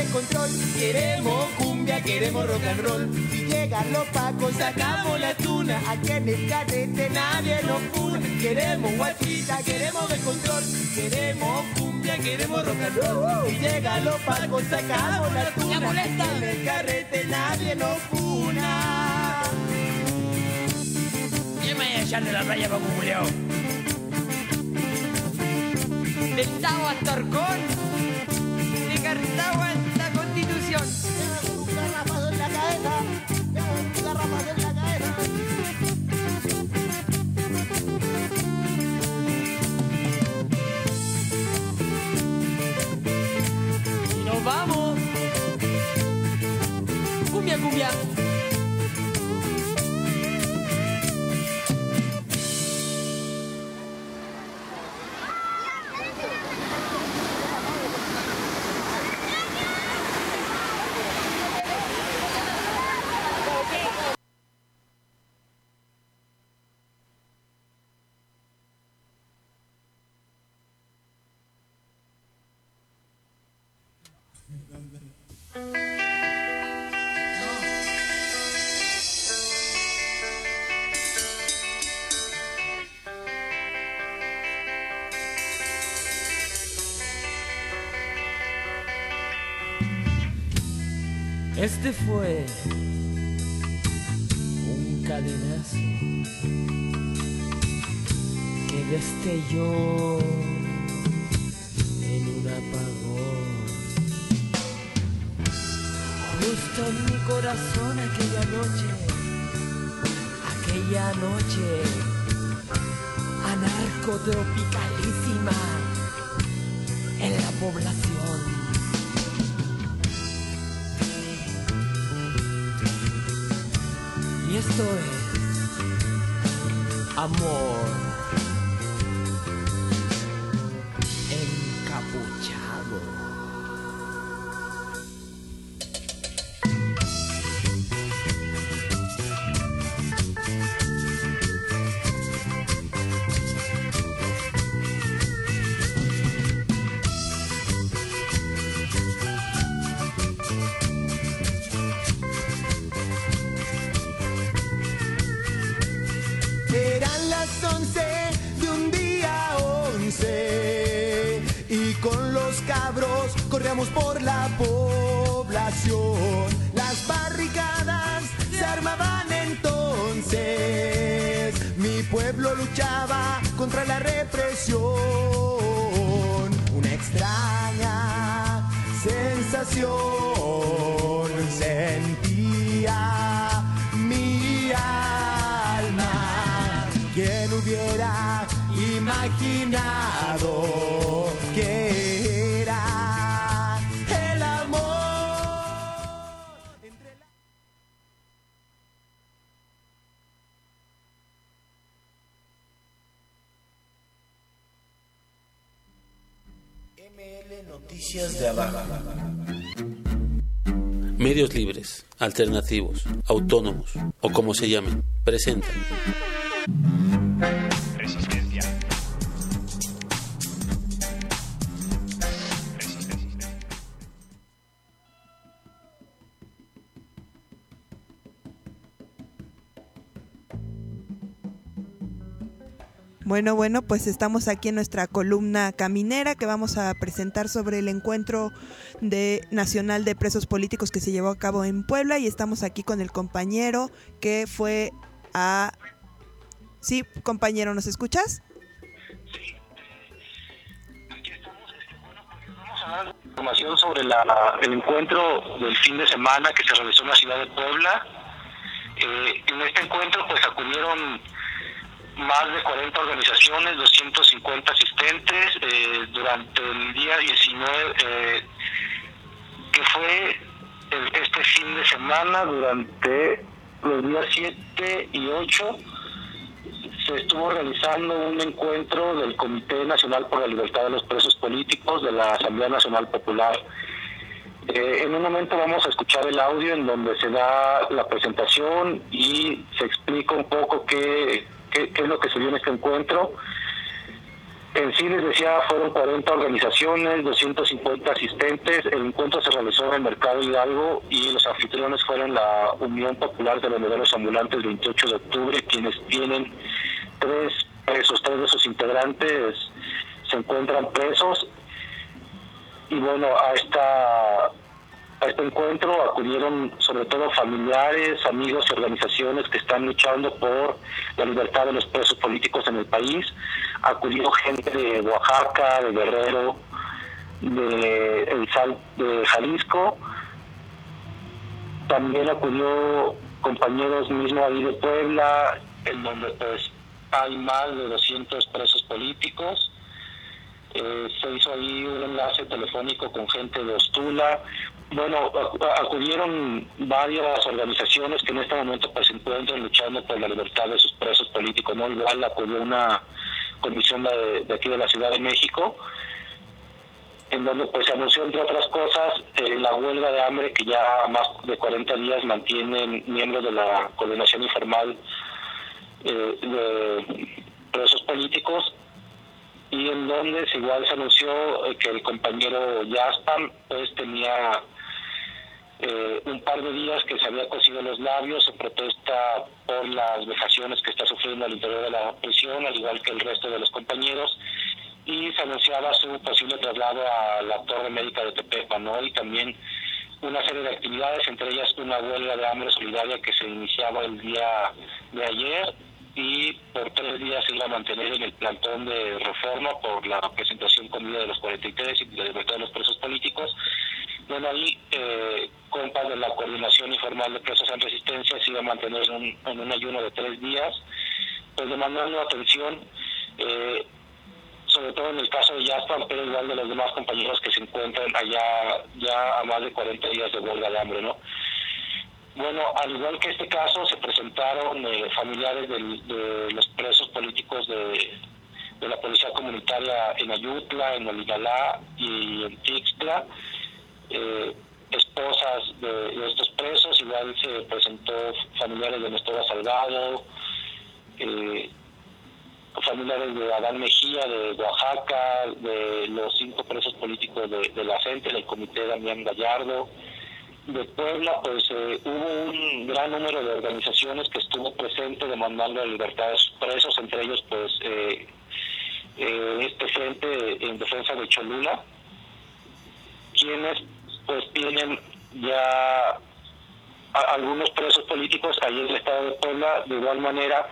control. Queremos cumbia, queremos rock and roll. Si llegan los pacos, sacamos la tuna. Aquí en el carrete nadie nos puna. Queremos guachita, queremos de control. Queremos cumbia, queremos rock and roll. Si llegan los pacos, sacamos la tuna. Aquí en el carrete nadie nos puna. ¿Quién me vaya a echarle la raya para Julio? Del Tao hasta Orcón, de Cartago hasta Constitución. Un garrapazo en la cabeza, un garrapazo en la cabeza. Y nos vamos. Cumbia, cumbia. Este fue un cadenazo que destelló en un apagón. Justo en mi corazón aquella noche anarcotropicalísima en la población. Y esto es amor encapuchado. Eran las 11 de un día 11 y con los cabros corríamos por la población. Las barricadas se armaban entonces, mi pueblo luchaba contra la represión. Una extraña sensación sentía mi alma. ¿Quién hubiera imaginado que era el amor entre la... ML Noticias de Abajo. Medios libres, alternativos, autónomos o como se llamen, presentan Resistencia. Bueno, pues estamos aquí en nuestra columna caminera que vamos a presentar sobre el encuentro nacional de presos políticos que se llevó a cabo en Puebla, y estamos aquí con el compañero que fue a... Sí, compañero, ¿nos escuchas? Sí, aquí estamos. Vamos a dar información sobre el encuentro del fin de semana que se realizó en la ciudad de Puebla. En este encuentro pues acudieron más de 40 organizaciones, 250 asistentes durante el día 19, que fue este fin de semana. Durante los días 7 y 8 se estuvo realizando un encuentro del Comité Nacional por la Libertad de los Presos Políticos de la Asamblea Nacional Popular. En un momento vamos a escuchar el audio en donde se da la presentación y se explica un poco qué es lo que se vio en este encuentro. En sí, les decía, fueron 40 organizaciones, 250 asistentes. El encuentro se realizó en el Mercado Hidalgo y los anfitriones fueron la Unión Popular de Vendedores Ambulantes 28 de octubre, quienes tienen 3 presos. 3 de sus integrantes se encuentran presos. Y bueno, a este encuentro acudieron sobre todo familiares, amigos y organizaciones que están luchando por la libertad de los presos políticos en el país. Acudió gente de Oaxaca, de Guerrero, de Jalisco. También acudió compañeros mismos ahí de Puebla, en donde pues hay más de 200 presos políticos. Se hizo ahí un enlace telefónico con gente de Ostula. Bueno, acudieron varias organizaciones que en este momento pues se encuentran luchando por la libertad de sus presos políticos, ¿no? Igual acudió una comisión de aquí de la Ciudad de México, en donde pues se anunció, entre otras cosas, la huelga de hambre que ya más de 40 días mantienen miembros de la Coordinación Informal de Presos Políticos, y en donde igual se anunció que el compañero Yaspan pues tenía un par de días que se había cosido los labios en protesta por las vejaciones que está sufriendo al interior de la prisión, al igual que el resto de los compañeros, y se anunciaba su posible traslado a la Torre Médica de Tepepa, ¿no? Y también una serie de actividades, entre ellas una huelga de hambre solidaria que se iniciaba el día de ayer, y por 3 días se iba a mantener en el plantón de Reforma por la presentación con vida de los 43 y la libertad de los presos políticos. Bueno, ahí compas de la Coordinación Informal de Presos en Resistencia se iba a mantener en un ayuno de 3 días, pues demandando atención, sobre todo en el caso de Yaspan, pero igual de los demás compañeros que se encuentran allá ya a más de 40 días de huelga de hambre, ¿no? Bueno, al igual que este caso, se presentaron familiares de los presos políticos de la Policía Comunitaria en Ayutla, en Oligalá y en Tixtla, esposas de estos presos. Igual se presentó familiares de Nestora Salgado, familiares de Adán Mejía, de Oaxaca, de los 5 presos políticos de la CENTE, del Comité Damián Gallardo. De Puebla, pues hubo un gran número de organizaciones que estuvo presente demandando la libertad de sus presos, entre ellos pues este Frente en Defensa de Cholula, quienes pues tienen ya algunos presos políticos ahí en el estado de Puebla. De igual manera,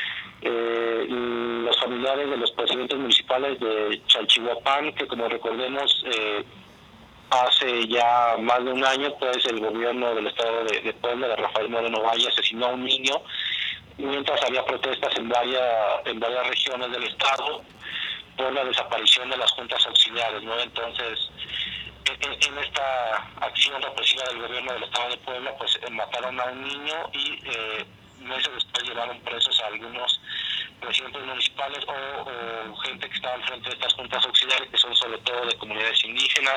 los familiares de los presidentes municipales de Chalchihuapán, que como recordemos hace ya más de un año, pues el gobierno del estado de Puebla, de Rafael Moreno Valle, asesinó a un niño mientras había protestas en varias regiones del estado por la desaparición de las juntas auxiliares, ¿no? Entonces, en esta acción represiva del gobierno del estado de Puebla, pues mataron a un niño y meses después llevaron presos a algunos presidentes municipales o gente que estaba al frente de estas juntas auxiliares, que son sobre todo de comunidades indígenas.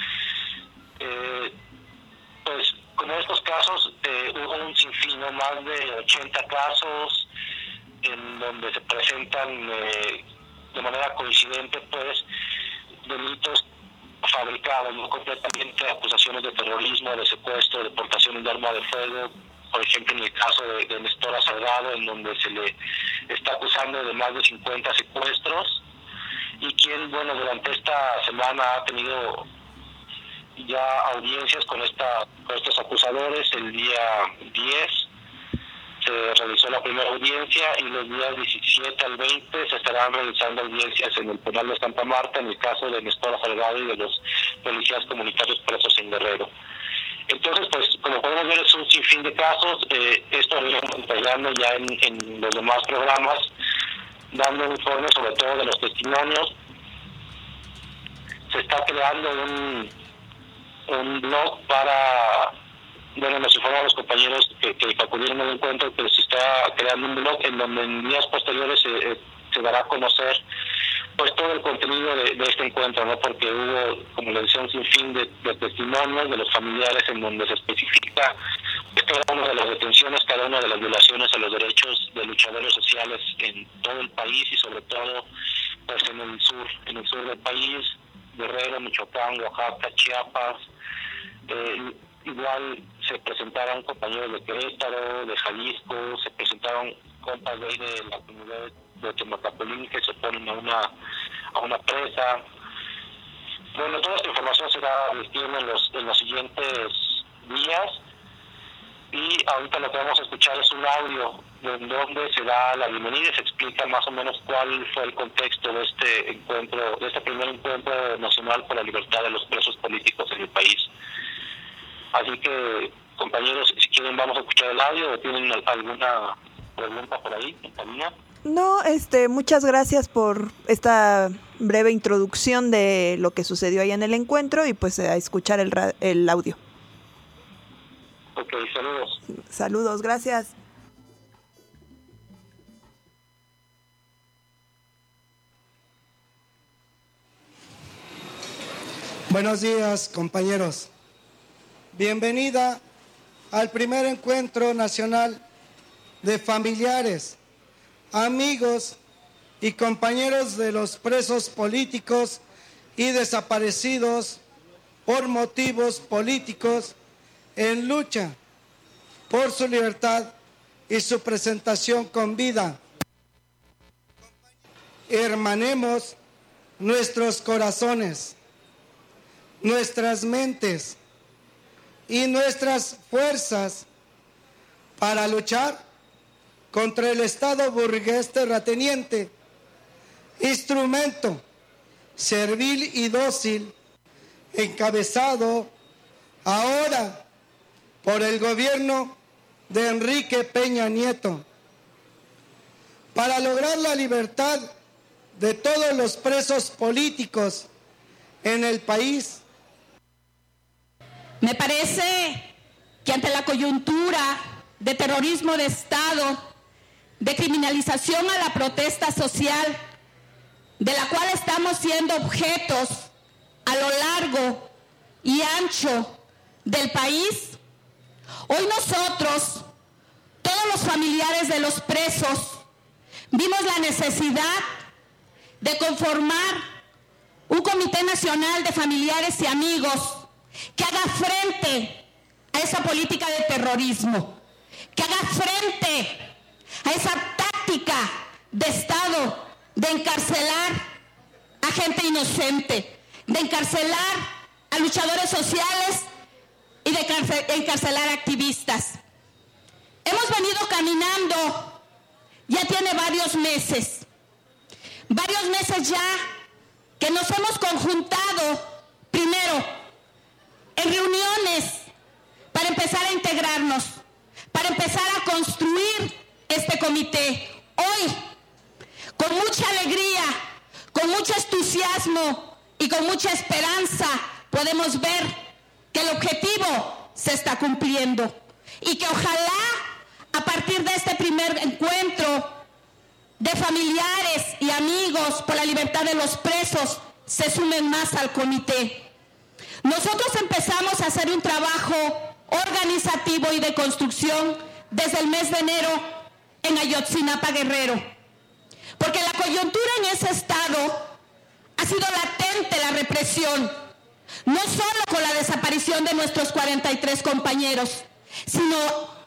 Pues como estos casos hubo un sinfín, ¿no? Más de 80 casos en donde se presentan de manera coincidente pues delitos fabricados, no completamente, acusaciones de terrorismo, de secuestro, de portación de arma de fuego. Por ejemplo, en el caso de Nestora Salgado, en donde se le está acusando de más de 50 secuestros, y quien, bueno, durante esta semana ha tenido ya audiencias con estos acusadores. El día 10 se realizó la primera audiencia y los días 17 al 20 se estarán realizando audiencias en el penal de Santa Marta en el caso de Nestora Salgado y de los policías comunitarios presos en Guerrero. Entonces, pues como podemos ver, es un sinfín de casos. Esto lo iremos detallando ya en los demás programas, dando informes sobre todo de los testimonios. Se está creando un blog para, bueno, nos informaron los compañeros que acudieron al encuentro, que se está creando un blog en donde en días posteriores se dará a conocer pues todo el contenido de este encuentro, ¿no? Porque hubo, como les decía, un sinfín de testimonios de los familiares en donde se especifica pues, cada una de las detenciones, cada una de las violaciones a los derechos de luchadores sociales en todo el país, y sobre todo pues en el sur del país, Guerrero, Michoacán, Oaxaca, Chiapas. Igual se presentaron compañeros de Querétaro, de Jalisco, se presentaron compas de ahí de la comunidad de Temacapulín que se oponen a una presa. Bueno, toda esta información será disponible en los siguientes días, y ahorita lo que vamos a escuchar es un audio en donde se da la bienvenida y se explica más o menos cuál fue el contexto de este encuentro, de este primer encuentro nacional por la libertad de los presos políticos en el país. Así que, compañeros, si quieren vamos a escuchar el audio o tienen alguna pregunta por ahí, compañía. No, muchas gracias por esta breve introducción de lo que sucedió ahí en el encuentro, y pues a escuchar el audio. Ok, saludos. Saludos, gracias. Buenos días, compañeros. Bienvenida al primer encuentro nacional de familiares, amigos y compañeros de los presos políticos y desaparecidos por motivos políticos en lucha por su libertad y su presentación con vida. Hermanemos nuestros corazones, nuestras mentes y nuestras fuerzas para luchar contra el Estado burgués terrateniente, instrumento servil y dócil, encabezado ahora por el gobierno de Enrique Peña Nieto, para lograr la libertad de todos los presos políticos en el país. Me parece que ante la coyuntura de terrorismo de Estado, de criminalización a la protesta social, de la cual estamos siendo objetos a lo largo y ancho del país, hoy nosotros, todos los familiares de los presos, vimos la necesidad de conformar un Comité Nacional de Familiares y Amigos que haga frente a esa política de terrorismo, que haga frente a esa táctica de Estado de encarcelar a gente inocente, de encarcelar a luchadores sociales y de encarcelar a activistas. Hemos venido caminando, ya tiene varios meses ya que nos hemos conjuntado primero en reuniones para empezar a integrarnos, para empezar a construir este comité. Hoy, con mucha alegría, con mucho entusiasmo y con mucha esperanza, podemos ver que el objetivo se está cumpliendo y que ojalá a partir de este primer encuentro de familiares y amigos por la libertad de los presos se sumen más al comité. Nosotros empezamos a hacer un trabajo organizativo y de construcción desde el mes de enero en Ayotzinapa, Guerrero, porque la coyuntura en ese estado ha sido latente la represión, no solo con la desaparición de nuestros 43 compañeros, sino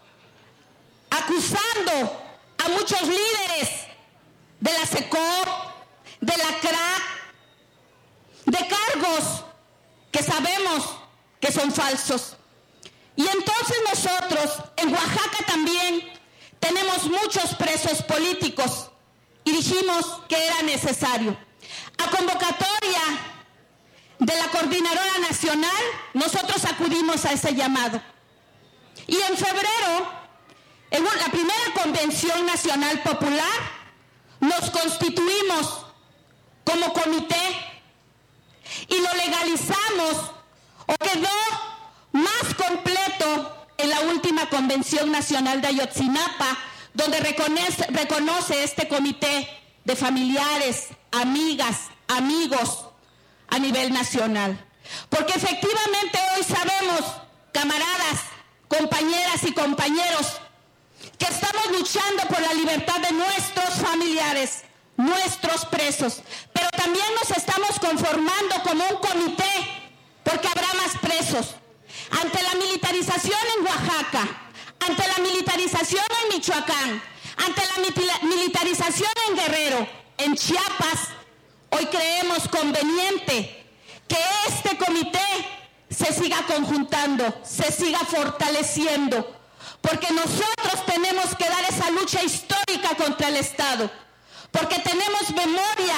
acusando a muchos líderes de la SECOP, de la CRAC, de cargos que sabemos que son falsos. Y entonces nosotros en Oaxaca también tenemos muchos presos políticos y dijimos que era necesario. A convocatoria de la Coordinadora Nacional, nosotros acudimos a ese llamado. Y en febrero, en la primera Convención Nacional Popular, nos constituimos como comité y lo legalizamos, o quedó más completo en la última Convención Nacional de Ayotzinapa, donde reconoce este comité de familiares, amigas, amigos a nivel nacional. Porque efectivamente hoy sabemos, camaradas, compañeras y compañeros, que estamos luchando por la libertad de nuestros familiares, nuestros presos. Pero también nos estamos conformando como un comité porque habrá más presos. Ante la militarización en Oaxaca, ante la militarización en Michoacán, ante la militarización en Guerrero, en Chiapas, hoy creemos conveniente que este comité se siga conjuntando, se siga fortaleciendo, porque nosotros tenemos que dar esa lucha histórica contra el Estado, porque tenemos memoria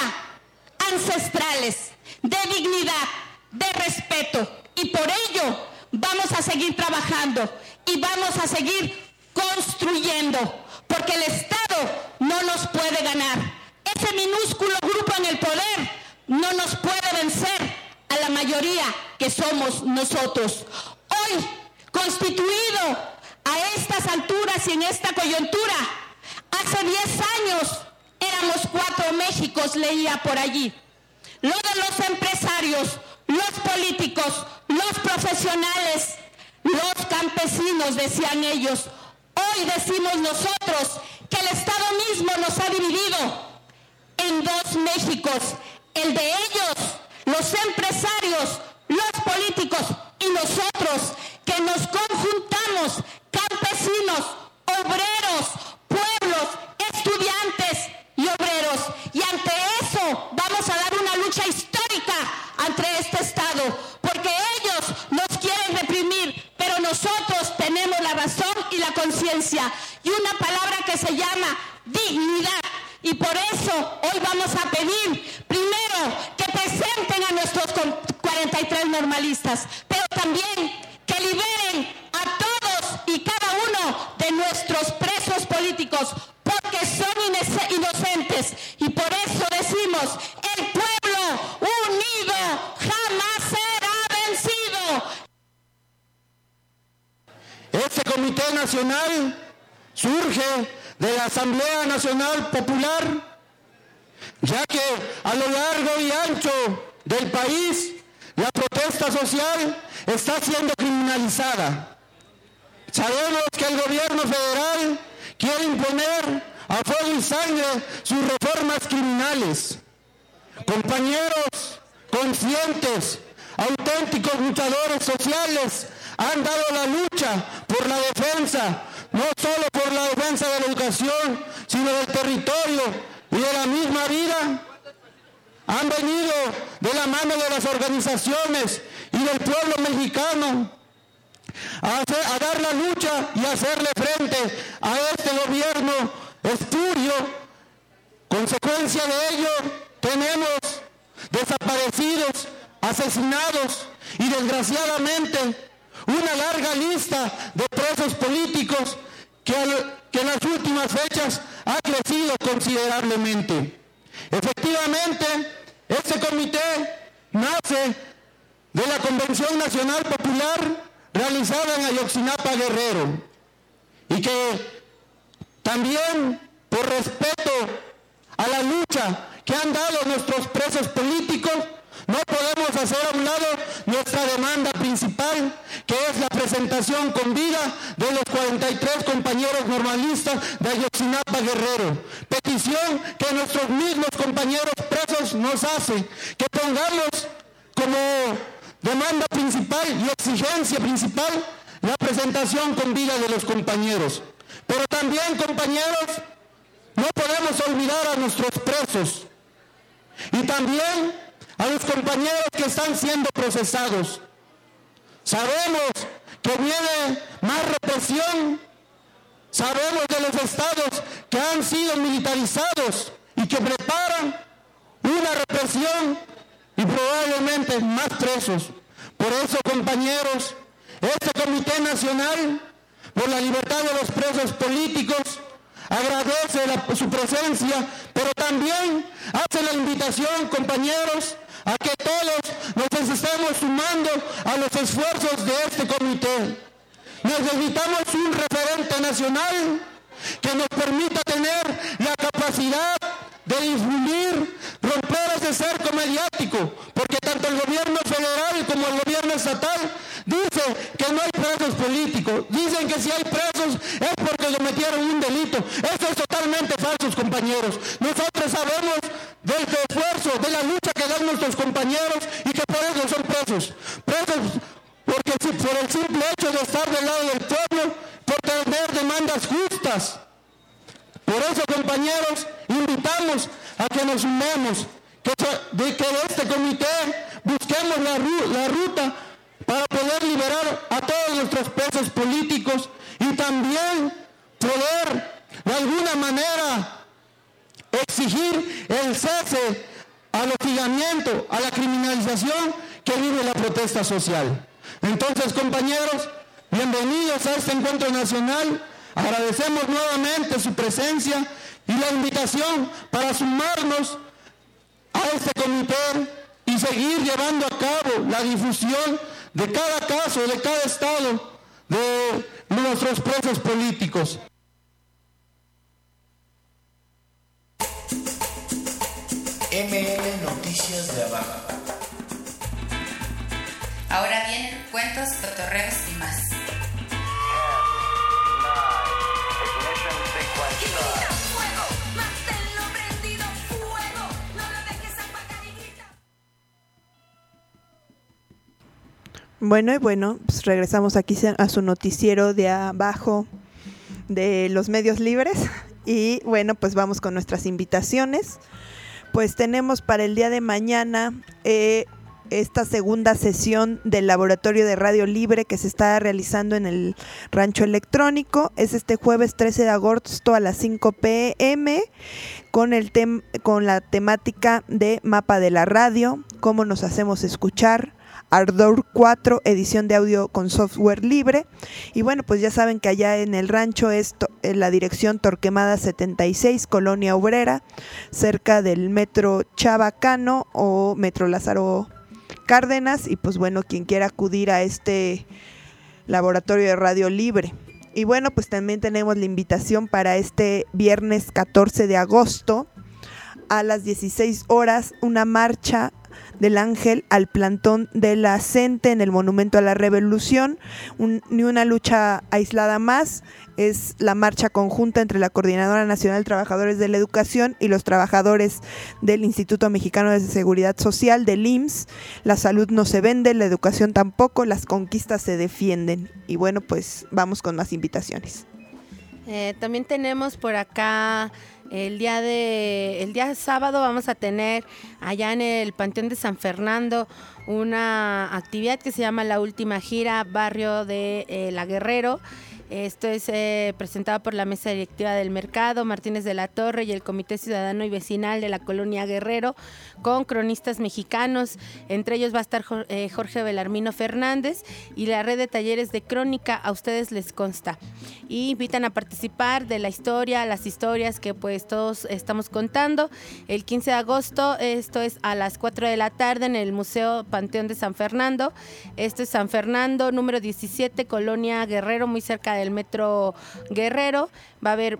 ancestrales, de dignidad, de respeto, y por ello vamos a seguir trabajando y vamos a seguir construyendo, porque el Estado no nos puede ganar. Ese minúsculo grupo en el poder no nos puede vencer a la mayoría que somos nosotros. Hoy, constituido a estas alturas y en esta coyuntura, hace 10 años éramos 4 Méxicos, leía por allí. Lo de los empresarios, los políticos, los profesionales, los campesinos, decían ellos. Hoy decimos nosotros que el Estado mismo nos ha dividido en 2 Méxicos, el de ellos, los empresarios, los políticos, y nosotros que nos conjuntamos, campesinos, obreros, pueblos, estudiantes y obreros. Y ante eso vamos a dar una lucha histórica ante este Estado, porque ellos nos quieren reprimir, pero nosotros tenemos la razón y la conciencia, y una palabra que se llama dignidad. Y por eso hoy vamos a pedir, primero, que presenten a nuestros 43 normalistas, pero también que liberen a todos y cada uno de nuestros presos políticos, porque son inocentes. Y por eso decimos, el pueblo unido jamás será vencido. Este Comité Nacional surge de la Asamblea Nacional Popular, ya que a lo largo y ancho del país la protesta social está siendo criminalizada. Sabemos que el gobierno federal quiere imponer a fuego y sangre sus reformas criminales. Compañeros conscientes, auténticos luchadores sociales han dado la lucha por la defensa, no solo por la defensa de la educación, sino del territorio y de la misma vida. Han venido de la mano de las organizaciones y del pueblo mexicano a dar la lucha y hacerle frente a este gobierno espurio. Consecuencia de ello, tenemos desaparecidos, asesinados y desgraciadamente una larga lista de presos políticos que en las últimas fechas ha crecido considerablemente. Efectivamente, este comité nace de la Convención Nacional Popular realizada en Ayotzinapa, Guerrero, y que también, por respeto a la lucha que han dado nuestros presos políticos, no podemos hacer a un lado nuestra demanda principal, que es la presentación con vida de los 43 compañeros normalistas de Ayotzinapa, Guerrero. Petición que nuestros mismos compañeros presos nos hacen, que pongamos como demanda principal y exigencia principal la presentación con vida de los compañeros. Pero también, compañeros, no podemos olvidar a nuestros presos y también a los compañeros que están siendo procesados. Sabemos que viene más represión, sabemos de los estados que han sido militarizados y que preparan una represión y probablemente más presos. Por eso, compañeros, este Comité Nacional por la Libertad de los Presos Políticos agradece su presencia, pero también hace la invitación, compañeros, a que todos nos estemos sumando a los esfuerzos de este comité. Necesitamos un referente nacional que nos permita tener la capacidad de difundir, romper ese cerco mediático, porque tanto el gobierno federal como el gobierno estatal dice que no hay presos políticos, dicen que si hay presos es porque cometieron un delito. Eso es totalmente falso, compañeros. Nosotros sabemos del esfuerzo, de la lucha que dan nuestros compañeros y que por eso son presos. Presos porque por el simple hecho de estar del lado del pueblo, por tener demandas justas. Por eso, compañeros, invitamos a que nos unamos, que de este comité busquemos la ruta para poder liberar a todos nuestros presos políticos y también poder, de alguna manera, exigir el cese al hostigamiento, a la criminalización que vive la protesta social. Entonces, compañeros, bienvenidos a este encuentro nacional. Agradecemos nuevamente su presencia y la invitación para sumarnos a este comité y seguir llevando a cabo la difusión de cada caso, de cada estado de nuestros presos políticos. ML Noticias de Abajo. Ahora vienen cuentos, cotorreos y más. Bueno, pues regresamos aquí a su noticiero de abajo de los medios libres y bueno, pues vamos con nuestras invitaciones. Pues tenemos para el día de mañana esta segunda sesión del Laboratorio de Radio Libre que se está realizando en el Rancho Electrónico. Es este jueves 13 de agosto a las 5 p.m. con la temática de Mapa de la Radio, cómo nos hacemos escuchar, Ardor 4, edición de audio con software libre. Y bueno, pues ya saben que allá en el rancho es la dirección Torquemada 76, Colonia Obrera, cerca del Metro Chabacano o Metro Lázaro Cárdenas. Y pues bueno, quien quiera acudir a este laboratorio de radio libre. Y bueno, pues también tenemos la invitación para este viernes 14 de agosto a las 16 horas, una marcha del Ángel al plantón de la CENTE en el Monumento a la Revolución. Ni una lucha aislada más, es la marcha conjunta entre la Coordinadora Nacional de Trabajadores de la Educación y los trabajadores del Instituto Mexicano de Seguridad Social, del IMSS. La salud no se vende, la educación tampoco, las conquistas se defienden. Y bueno, pues vamos con más invitaciones. También tenemos por acá el día sábado vamos a tener allá en el Panteón de San Fernando una actividad que se llama La Última Gira, barrio de La Guerrero. Esto es presentado por la Mesa Directiva del Mercado, Martínez de la Torre y el Comité Ciudadano y Vecinal de la Colonia Guerrero, con cronistas mexicanos. Entre ellos va a estar Jorge Belarmino Fernández y la red de talleres de crónica, a ustedes les consta. Y invitan a participar de la historia, las historias que pues todos estamos contando. El 15 de agosto, esto es a las 4 de la tarde en el Museo Panteón de San Fernando. Esto es San Fernando, número 17, Colonia Guerrero, muy cerca del Metro Guerrero. Va a haber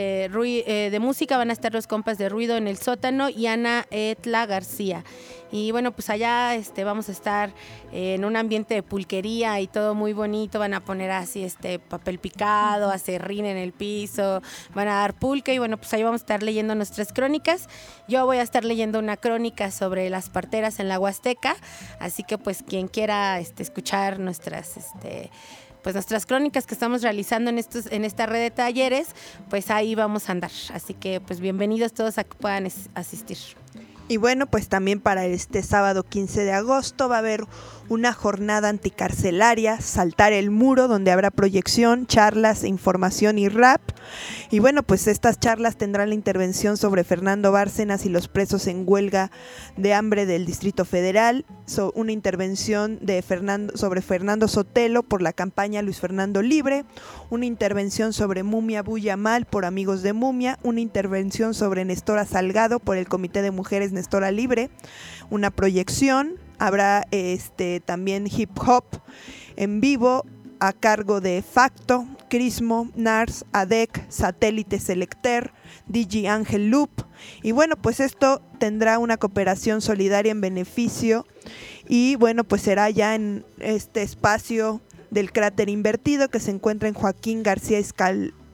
de música, van a estar los compas de Ruido en el sótano y Ana Etla García. Y bueno, pues allá vamos a estar en un ambiente de pulquería y todo muy bonito. Van a poner así papel picado, acerrín en el piso, van a dar pulque y bueno, pues ahí vamos a estar leyendo nuestras crónicas. Yo voy a estar leyendo una crónica sobre las parteras en la Huasteca, así que pues quien quiera escuchar nuestras crónicas que estamos realizando en esta red de talleres, pues ahí vamos a andar. Así que pues bienvenidos todos a que puedan asistir. Y bueno, pues también para este sábado 15 de agosto va a haber una jornada anticarcelaria, Saltar el Muro, donde habrá proyección, charlas, información y rap. Y bueno, pues estas charlas tendrán la intervención sobre Fernando Bárcenas y los presos en huelga de hambre del Distrito Federal, una intervención sobre Fernando Sotelo por la campaña Luis Fernando Libre, una intervención sobre Mumia Bulla Mal por Amigos de Mumia, una intervención sobre Nestora Salgado por el Comité de Mujeres Nestora Libre, una proyección. Habrá también hip hop en vivo a cargo de Facto, Crismo, Nars, ADEC, Satélite Selecter, DJ Ángel Loop. Y bueno, pues esto tendrá una cooperación solidaria en beneficio y bueno, pues será ya en este espacio del Cráter Invertido que se encuentra en Joaquín García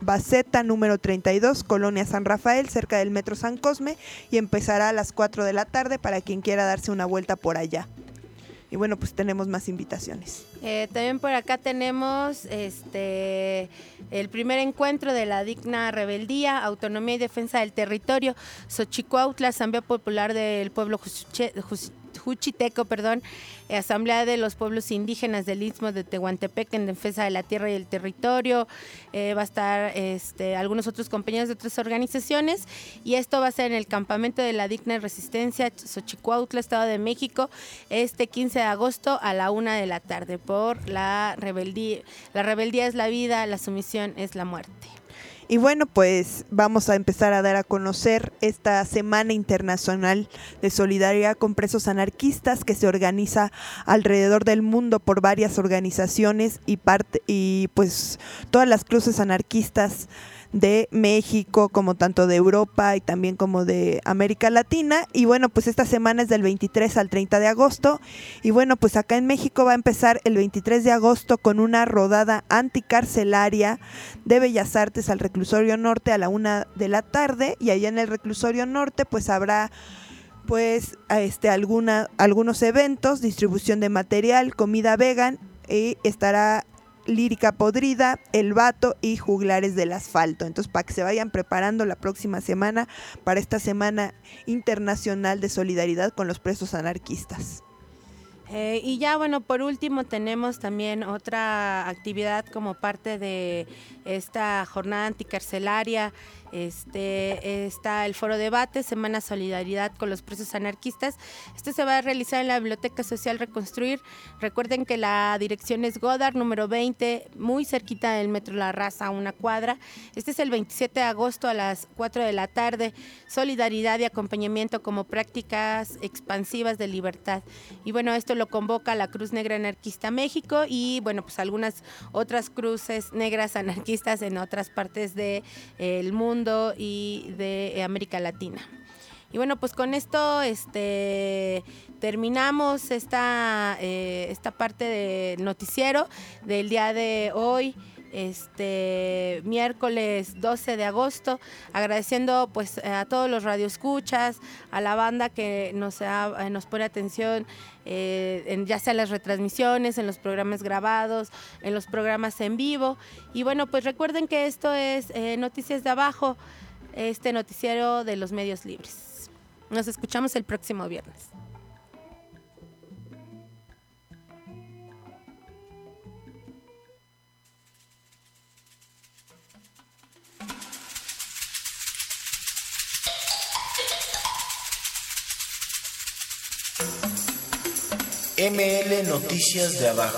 Baceta número 32, Colonia San Rafael, cerca del Metro San Cosme, y empezará a las 4 de la tarde para quien quiera darse una vuelta por allá. Y bueno, pues tenemos más invitaciones. También por acá tenemos el primer encuentro de la digna rebeldía, autonomía y defensa del territorio, Xochicuautla, Asamblea Popular del Pueblo Juchiteco, Asamblea de los Pueblos Indígenas del Istmo de Tehuantepec en defensa de la tierra y el territorio. Va a estar algunos otros compañeros de otras organizaciones, y esto va a ser en el campamento de la digna resistencia Xochicuautla, Estado de México, 15 de agosto a la 1 de la tarde, por la rebeldía. La rebeldía es la vida, la sumisión es la muerte. Y bueno, pues vamos a empezar a dar a conocer esta Semana Internacional de Solidaridad con Presos Anarquistas, que se organiza alrededor del mundo por varias organizaciones y pues todas las cruces anarquistas de México, como tanto de Europa y también como de América Latina. Y bueno, pues esta semana es del 23 al 30 de agosto. Y bueno, pues acá en México va a empezar el 23 de agosto con una rodada anticarcelaria de Bellas Artes al Reclusorio Norte a la 1 de la tarde. Y allá en el Reclusorio Norte pues habrá algunos eventos, distribución de material, comida vegan, y estará Lírica Podrida, El Vato y Juglares del Asfalto. Entonces, para que se vayan preparando la próxima semana para esta Semana Internacional de Solidaridad con los Presos Anarquistas. Y ya, bueno, por último tenemos también otra actividad como parte de esta jornada anticarcelaria. Está el Foro Debate, Semana Solidaridad con los Presos Anarquistas. Se va a realizar en la Biblioteca Social Reconstruir. Recuerden que la dirección es Godard, número 20, muy cerquita del Metro La Raza, a una cuadra. Es el 27 de agosto a las 4 de la tarde. Solidaridad y acompañamiento como prácticas expansivas de libertad. Y bueno, esto lo convoca la Cruz Negra Anarquista México y bueno, pues algunas otras cruces negras anarquistas en otras partes del mundo y de América Latina. Y bueno, pues con esto terminamos esta parte de noticiero del día de hoy, miércoles 12 de agosto, agradeciendo pues a todos los radioescuchas, a la banda que nos pone atención ya sea en las retransmisiones, en los programas grabados, en los programas en vivo. Y bueno, pues recuerden que esto es Noticias de Abajo, noticiero de los medios libres. Nos escuchamos el próximo viernes. ML Noticias de Abajo.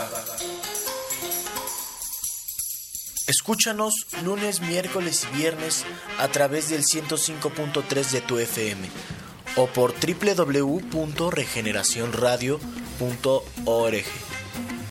Escúchanos lunes, miércoles y viernes a través del 105.3 de tu FM o por www.regeneracionradio.org.